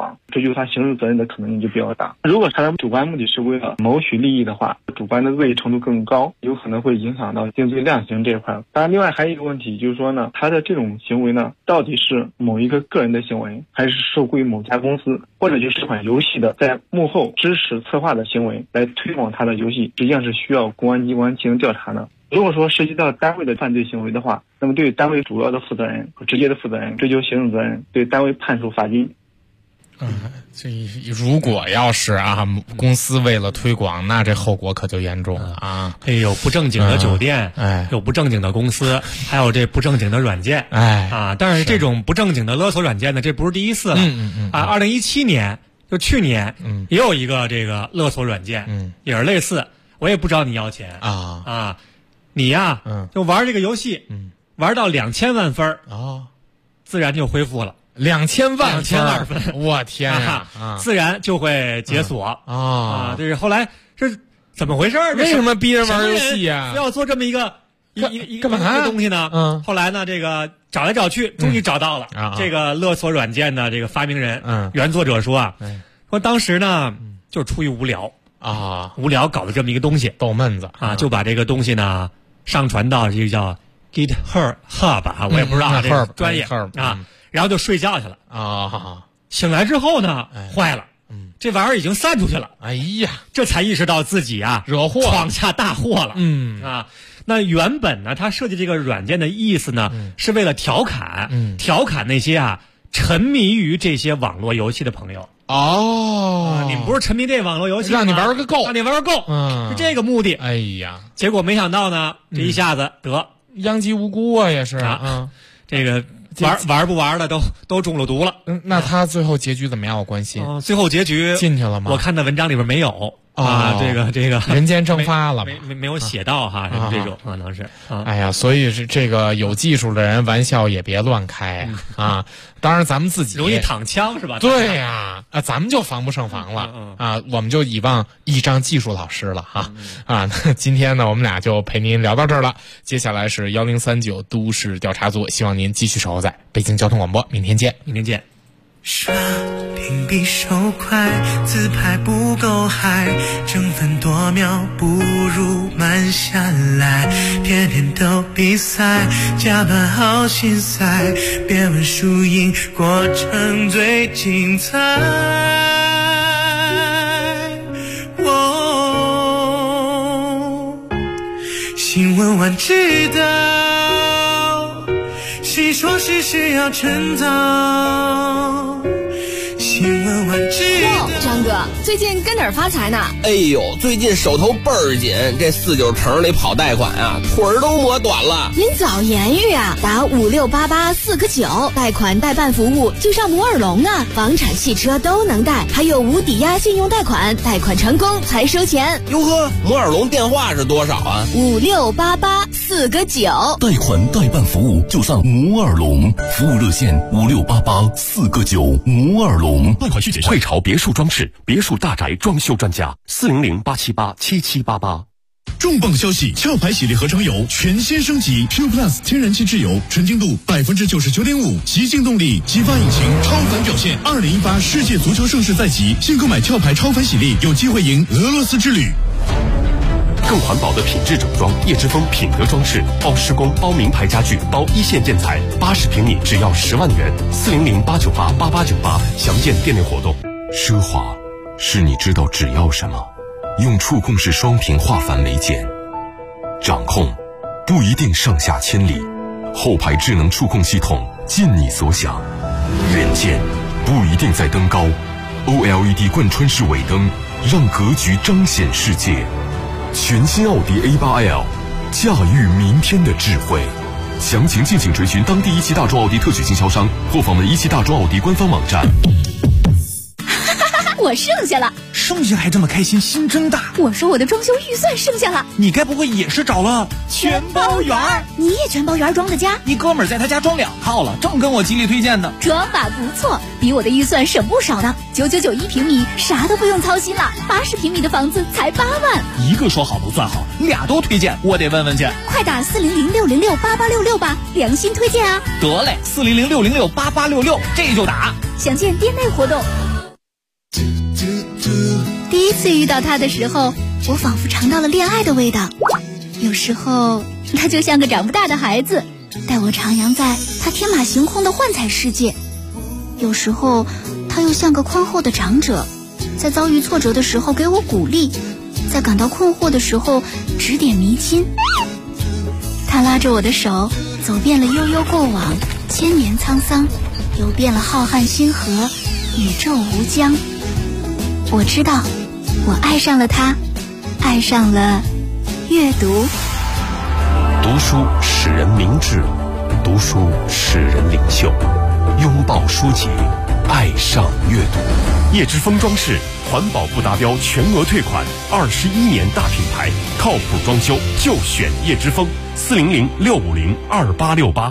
网，追究他刑事责任的可能性就比较大。如果他的主观目的是为了谋取利益的话，主观的恶意程度更高，有可能会影响到定罪量刑这一块。当然，另外还有一个问题就是说呢，他的这种行为呢，到底是某一个个人的行为，还是受雇于某家公司，或者就是这款游戏的在幕后支持策划的行为来推广他的游戏，实际上是需要公安机关进行调查的。如果说涉及到单位的犯罪行为的话，那么对单位主要的负责人和直接的负责人追究刑事责任，对单位判处罚金。 这如果要是公司为了推广，那这后果可就严重了啊！ 有不正经的酒店，有不正经的公司，还有这不正经的软件，但是这种不正经的勒索软件呢，这不是第一次了。2017年就去年，也有一个这个勒索软件，也是类似，我也不知道你要钱你呀，就玩这个游戏，玩到2000万分自然就恢复了。 2000万分，我天呀！ 自然就会解锁这是后来是怎么回事？ 为什么逼着玩游戏啊？ 要做这么一个干嘛东西呢？后来呢，这个找来找去，终于找到了这个勒索软件的这个发明人，原作者说说当时呢就是出于无聊无聊搞的这么一个东西， 逗闷子就把这个东西呢上传到这个叫 GitHub 我也不知道这个专业然后就睡觉去了醒来之后呢，坏了，这玩意儿已经散出去了。 哎呀， 这才意识到自己惹祸， 闯下大祸了。那原本呢，他设计这个软件的意思呢，是为了调侃那些沉迷于这些网络游戏的朋友。你们不是沉迷这网络游戏吗？ 让你玩个够， 是这个目的。 哎呀， 结果没想到呢，这一下子殃及无辜也是这个。玩不玩的都中了毒了。 那他最后结局怎么样？我关心。 最后结局进去了吗？ 我看的文章里边没有这个人间蒸发了， 没有写到什么这种可能是。 哎呀，所以是这个有技术的人玩笑也别乱开当然咱们自己容易躺枪是吧？ 对呀咱们就防不胜防了我们就倚望一张技术老师了那今天呢我们俩就陪您聊到这儿了。接下来是1039都市调查组，希望您继续守候在北京交通广播，明天见。 刷屏比手快，自拍不够嗨，争分夺秒不如慢下来，天天都比赛，加班好心塞，别问输赢，过程最精彩。新闻晚知道，谁说事事要趁早，新闻晚知道。 张哥，最近跟哪儿发财呢？ 哎呦，最近手头倍儿紧，这49城里跑贷款腿儿都磨短了。 您早言语打5688 4个9，贷款代办服务就上摩尔龙房产汽车都能贷，还有无抵押信用贷款，贷款成功才收钱。 哟呵，摩尔龙电话是多少 ？5688 4个9， 贷款代办服务就上摩尔龙，服务热线5688 4个9，摩尔龙。 贷款需谨慎。汇潮别墅装饰，别墅大宅装修专家，400-878-7788。 重磅消息！壳牌洗涤合成油全新升级 Q Plus 天然气质油，纯净度99.5%，极净动力，激发引擎，超凡表现。2018世界足球盛世在即，新购买壳牌超凡洗涤，有机会赢俄罗斯之旅。 更环保的品质整装，叶之峰品德装饰，包施工，包名牌家具，包一线建材，80平米只要10万元，400-898-8898，详见店内活动。 奢华是你知道只要什么，用触控式双屏画繁为简。掌控不一定上下千里，后排智能触控系统尽你所想。远见不一定在登高， OLED 贯穿式尾灯让格局彰显世界。全新奥迪 A8L， 驾驭明天的智慧。详情敬请垂询当地一汽大众奥迪特许经销商，或访问一汽大众奥迪官方网站。 我剩下了， 剩下还这么开心，心真大。 我说我的装修预算剩下了， 你该不会也是找了全包圆？ 你也全包圆装的家？ 你哥们儿在他家装2套了，正跟我极力推荐的。 装法不错，比我的预算省不少呢。9991平米，啥都不用操心了。80平米的房子才8万。 一个说好不算好，俩都推荐，我得问问去。 快打400-606-8866吧，良心推荐啊！ 得嘞，400-606-8866，这就打。 详见店内活动。 第一次遇到他的时候，我仿佛尝到了恋爱的味道。有时候他就像个长不大的孩子，带我徜徉在他天马行空的幻彩世界。有时候他又像个宽厚的长者，在遭遇挫折的时候给我鼓励，在感到困惑的时候指点迷津。他拉着我的手，走遍了悠悠过往，千年沧桑，游遍了浩瀚星河，宇宙无疆。我知道，我爱上了他，爱上了阅读。 读书使人明智，读书使人领袖。拥抱书籍，爱上阅读。叶之峰装饰环保不达标全额退款，21年大品牌，靠谱装修就选叶之峰，400-650-2868。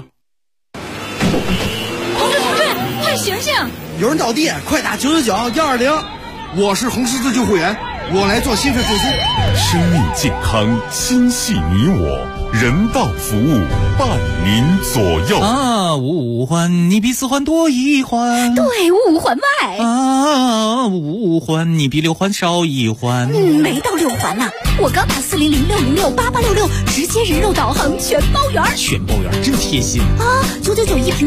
同志，快醒醒！ 有人倒地，快打999-120。我是红十字救护员，我来做心肺复苏。 生命健康，心系你我，人道服务伴您左右。 五环你比4环多1环， 对，5环外。 5环你比6环少1环。 没到6环呢，我刚打400-606-8866，直接人肉导航全包圆。 全包圆真贴心啊！999一瓶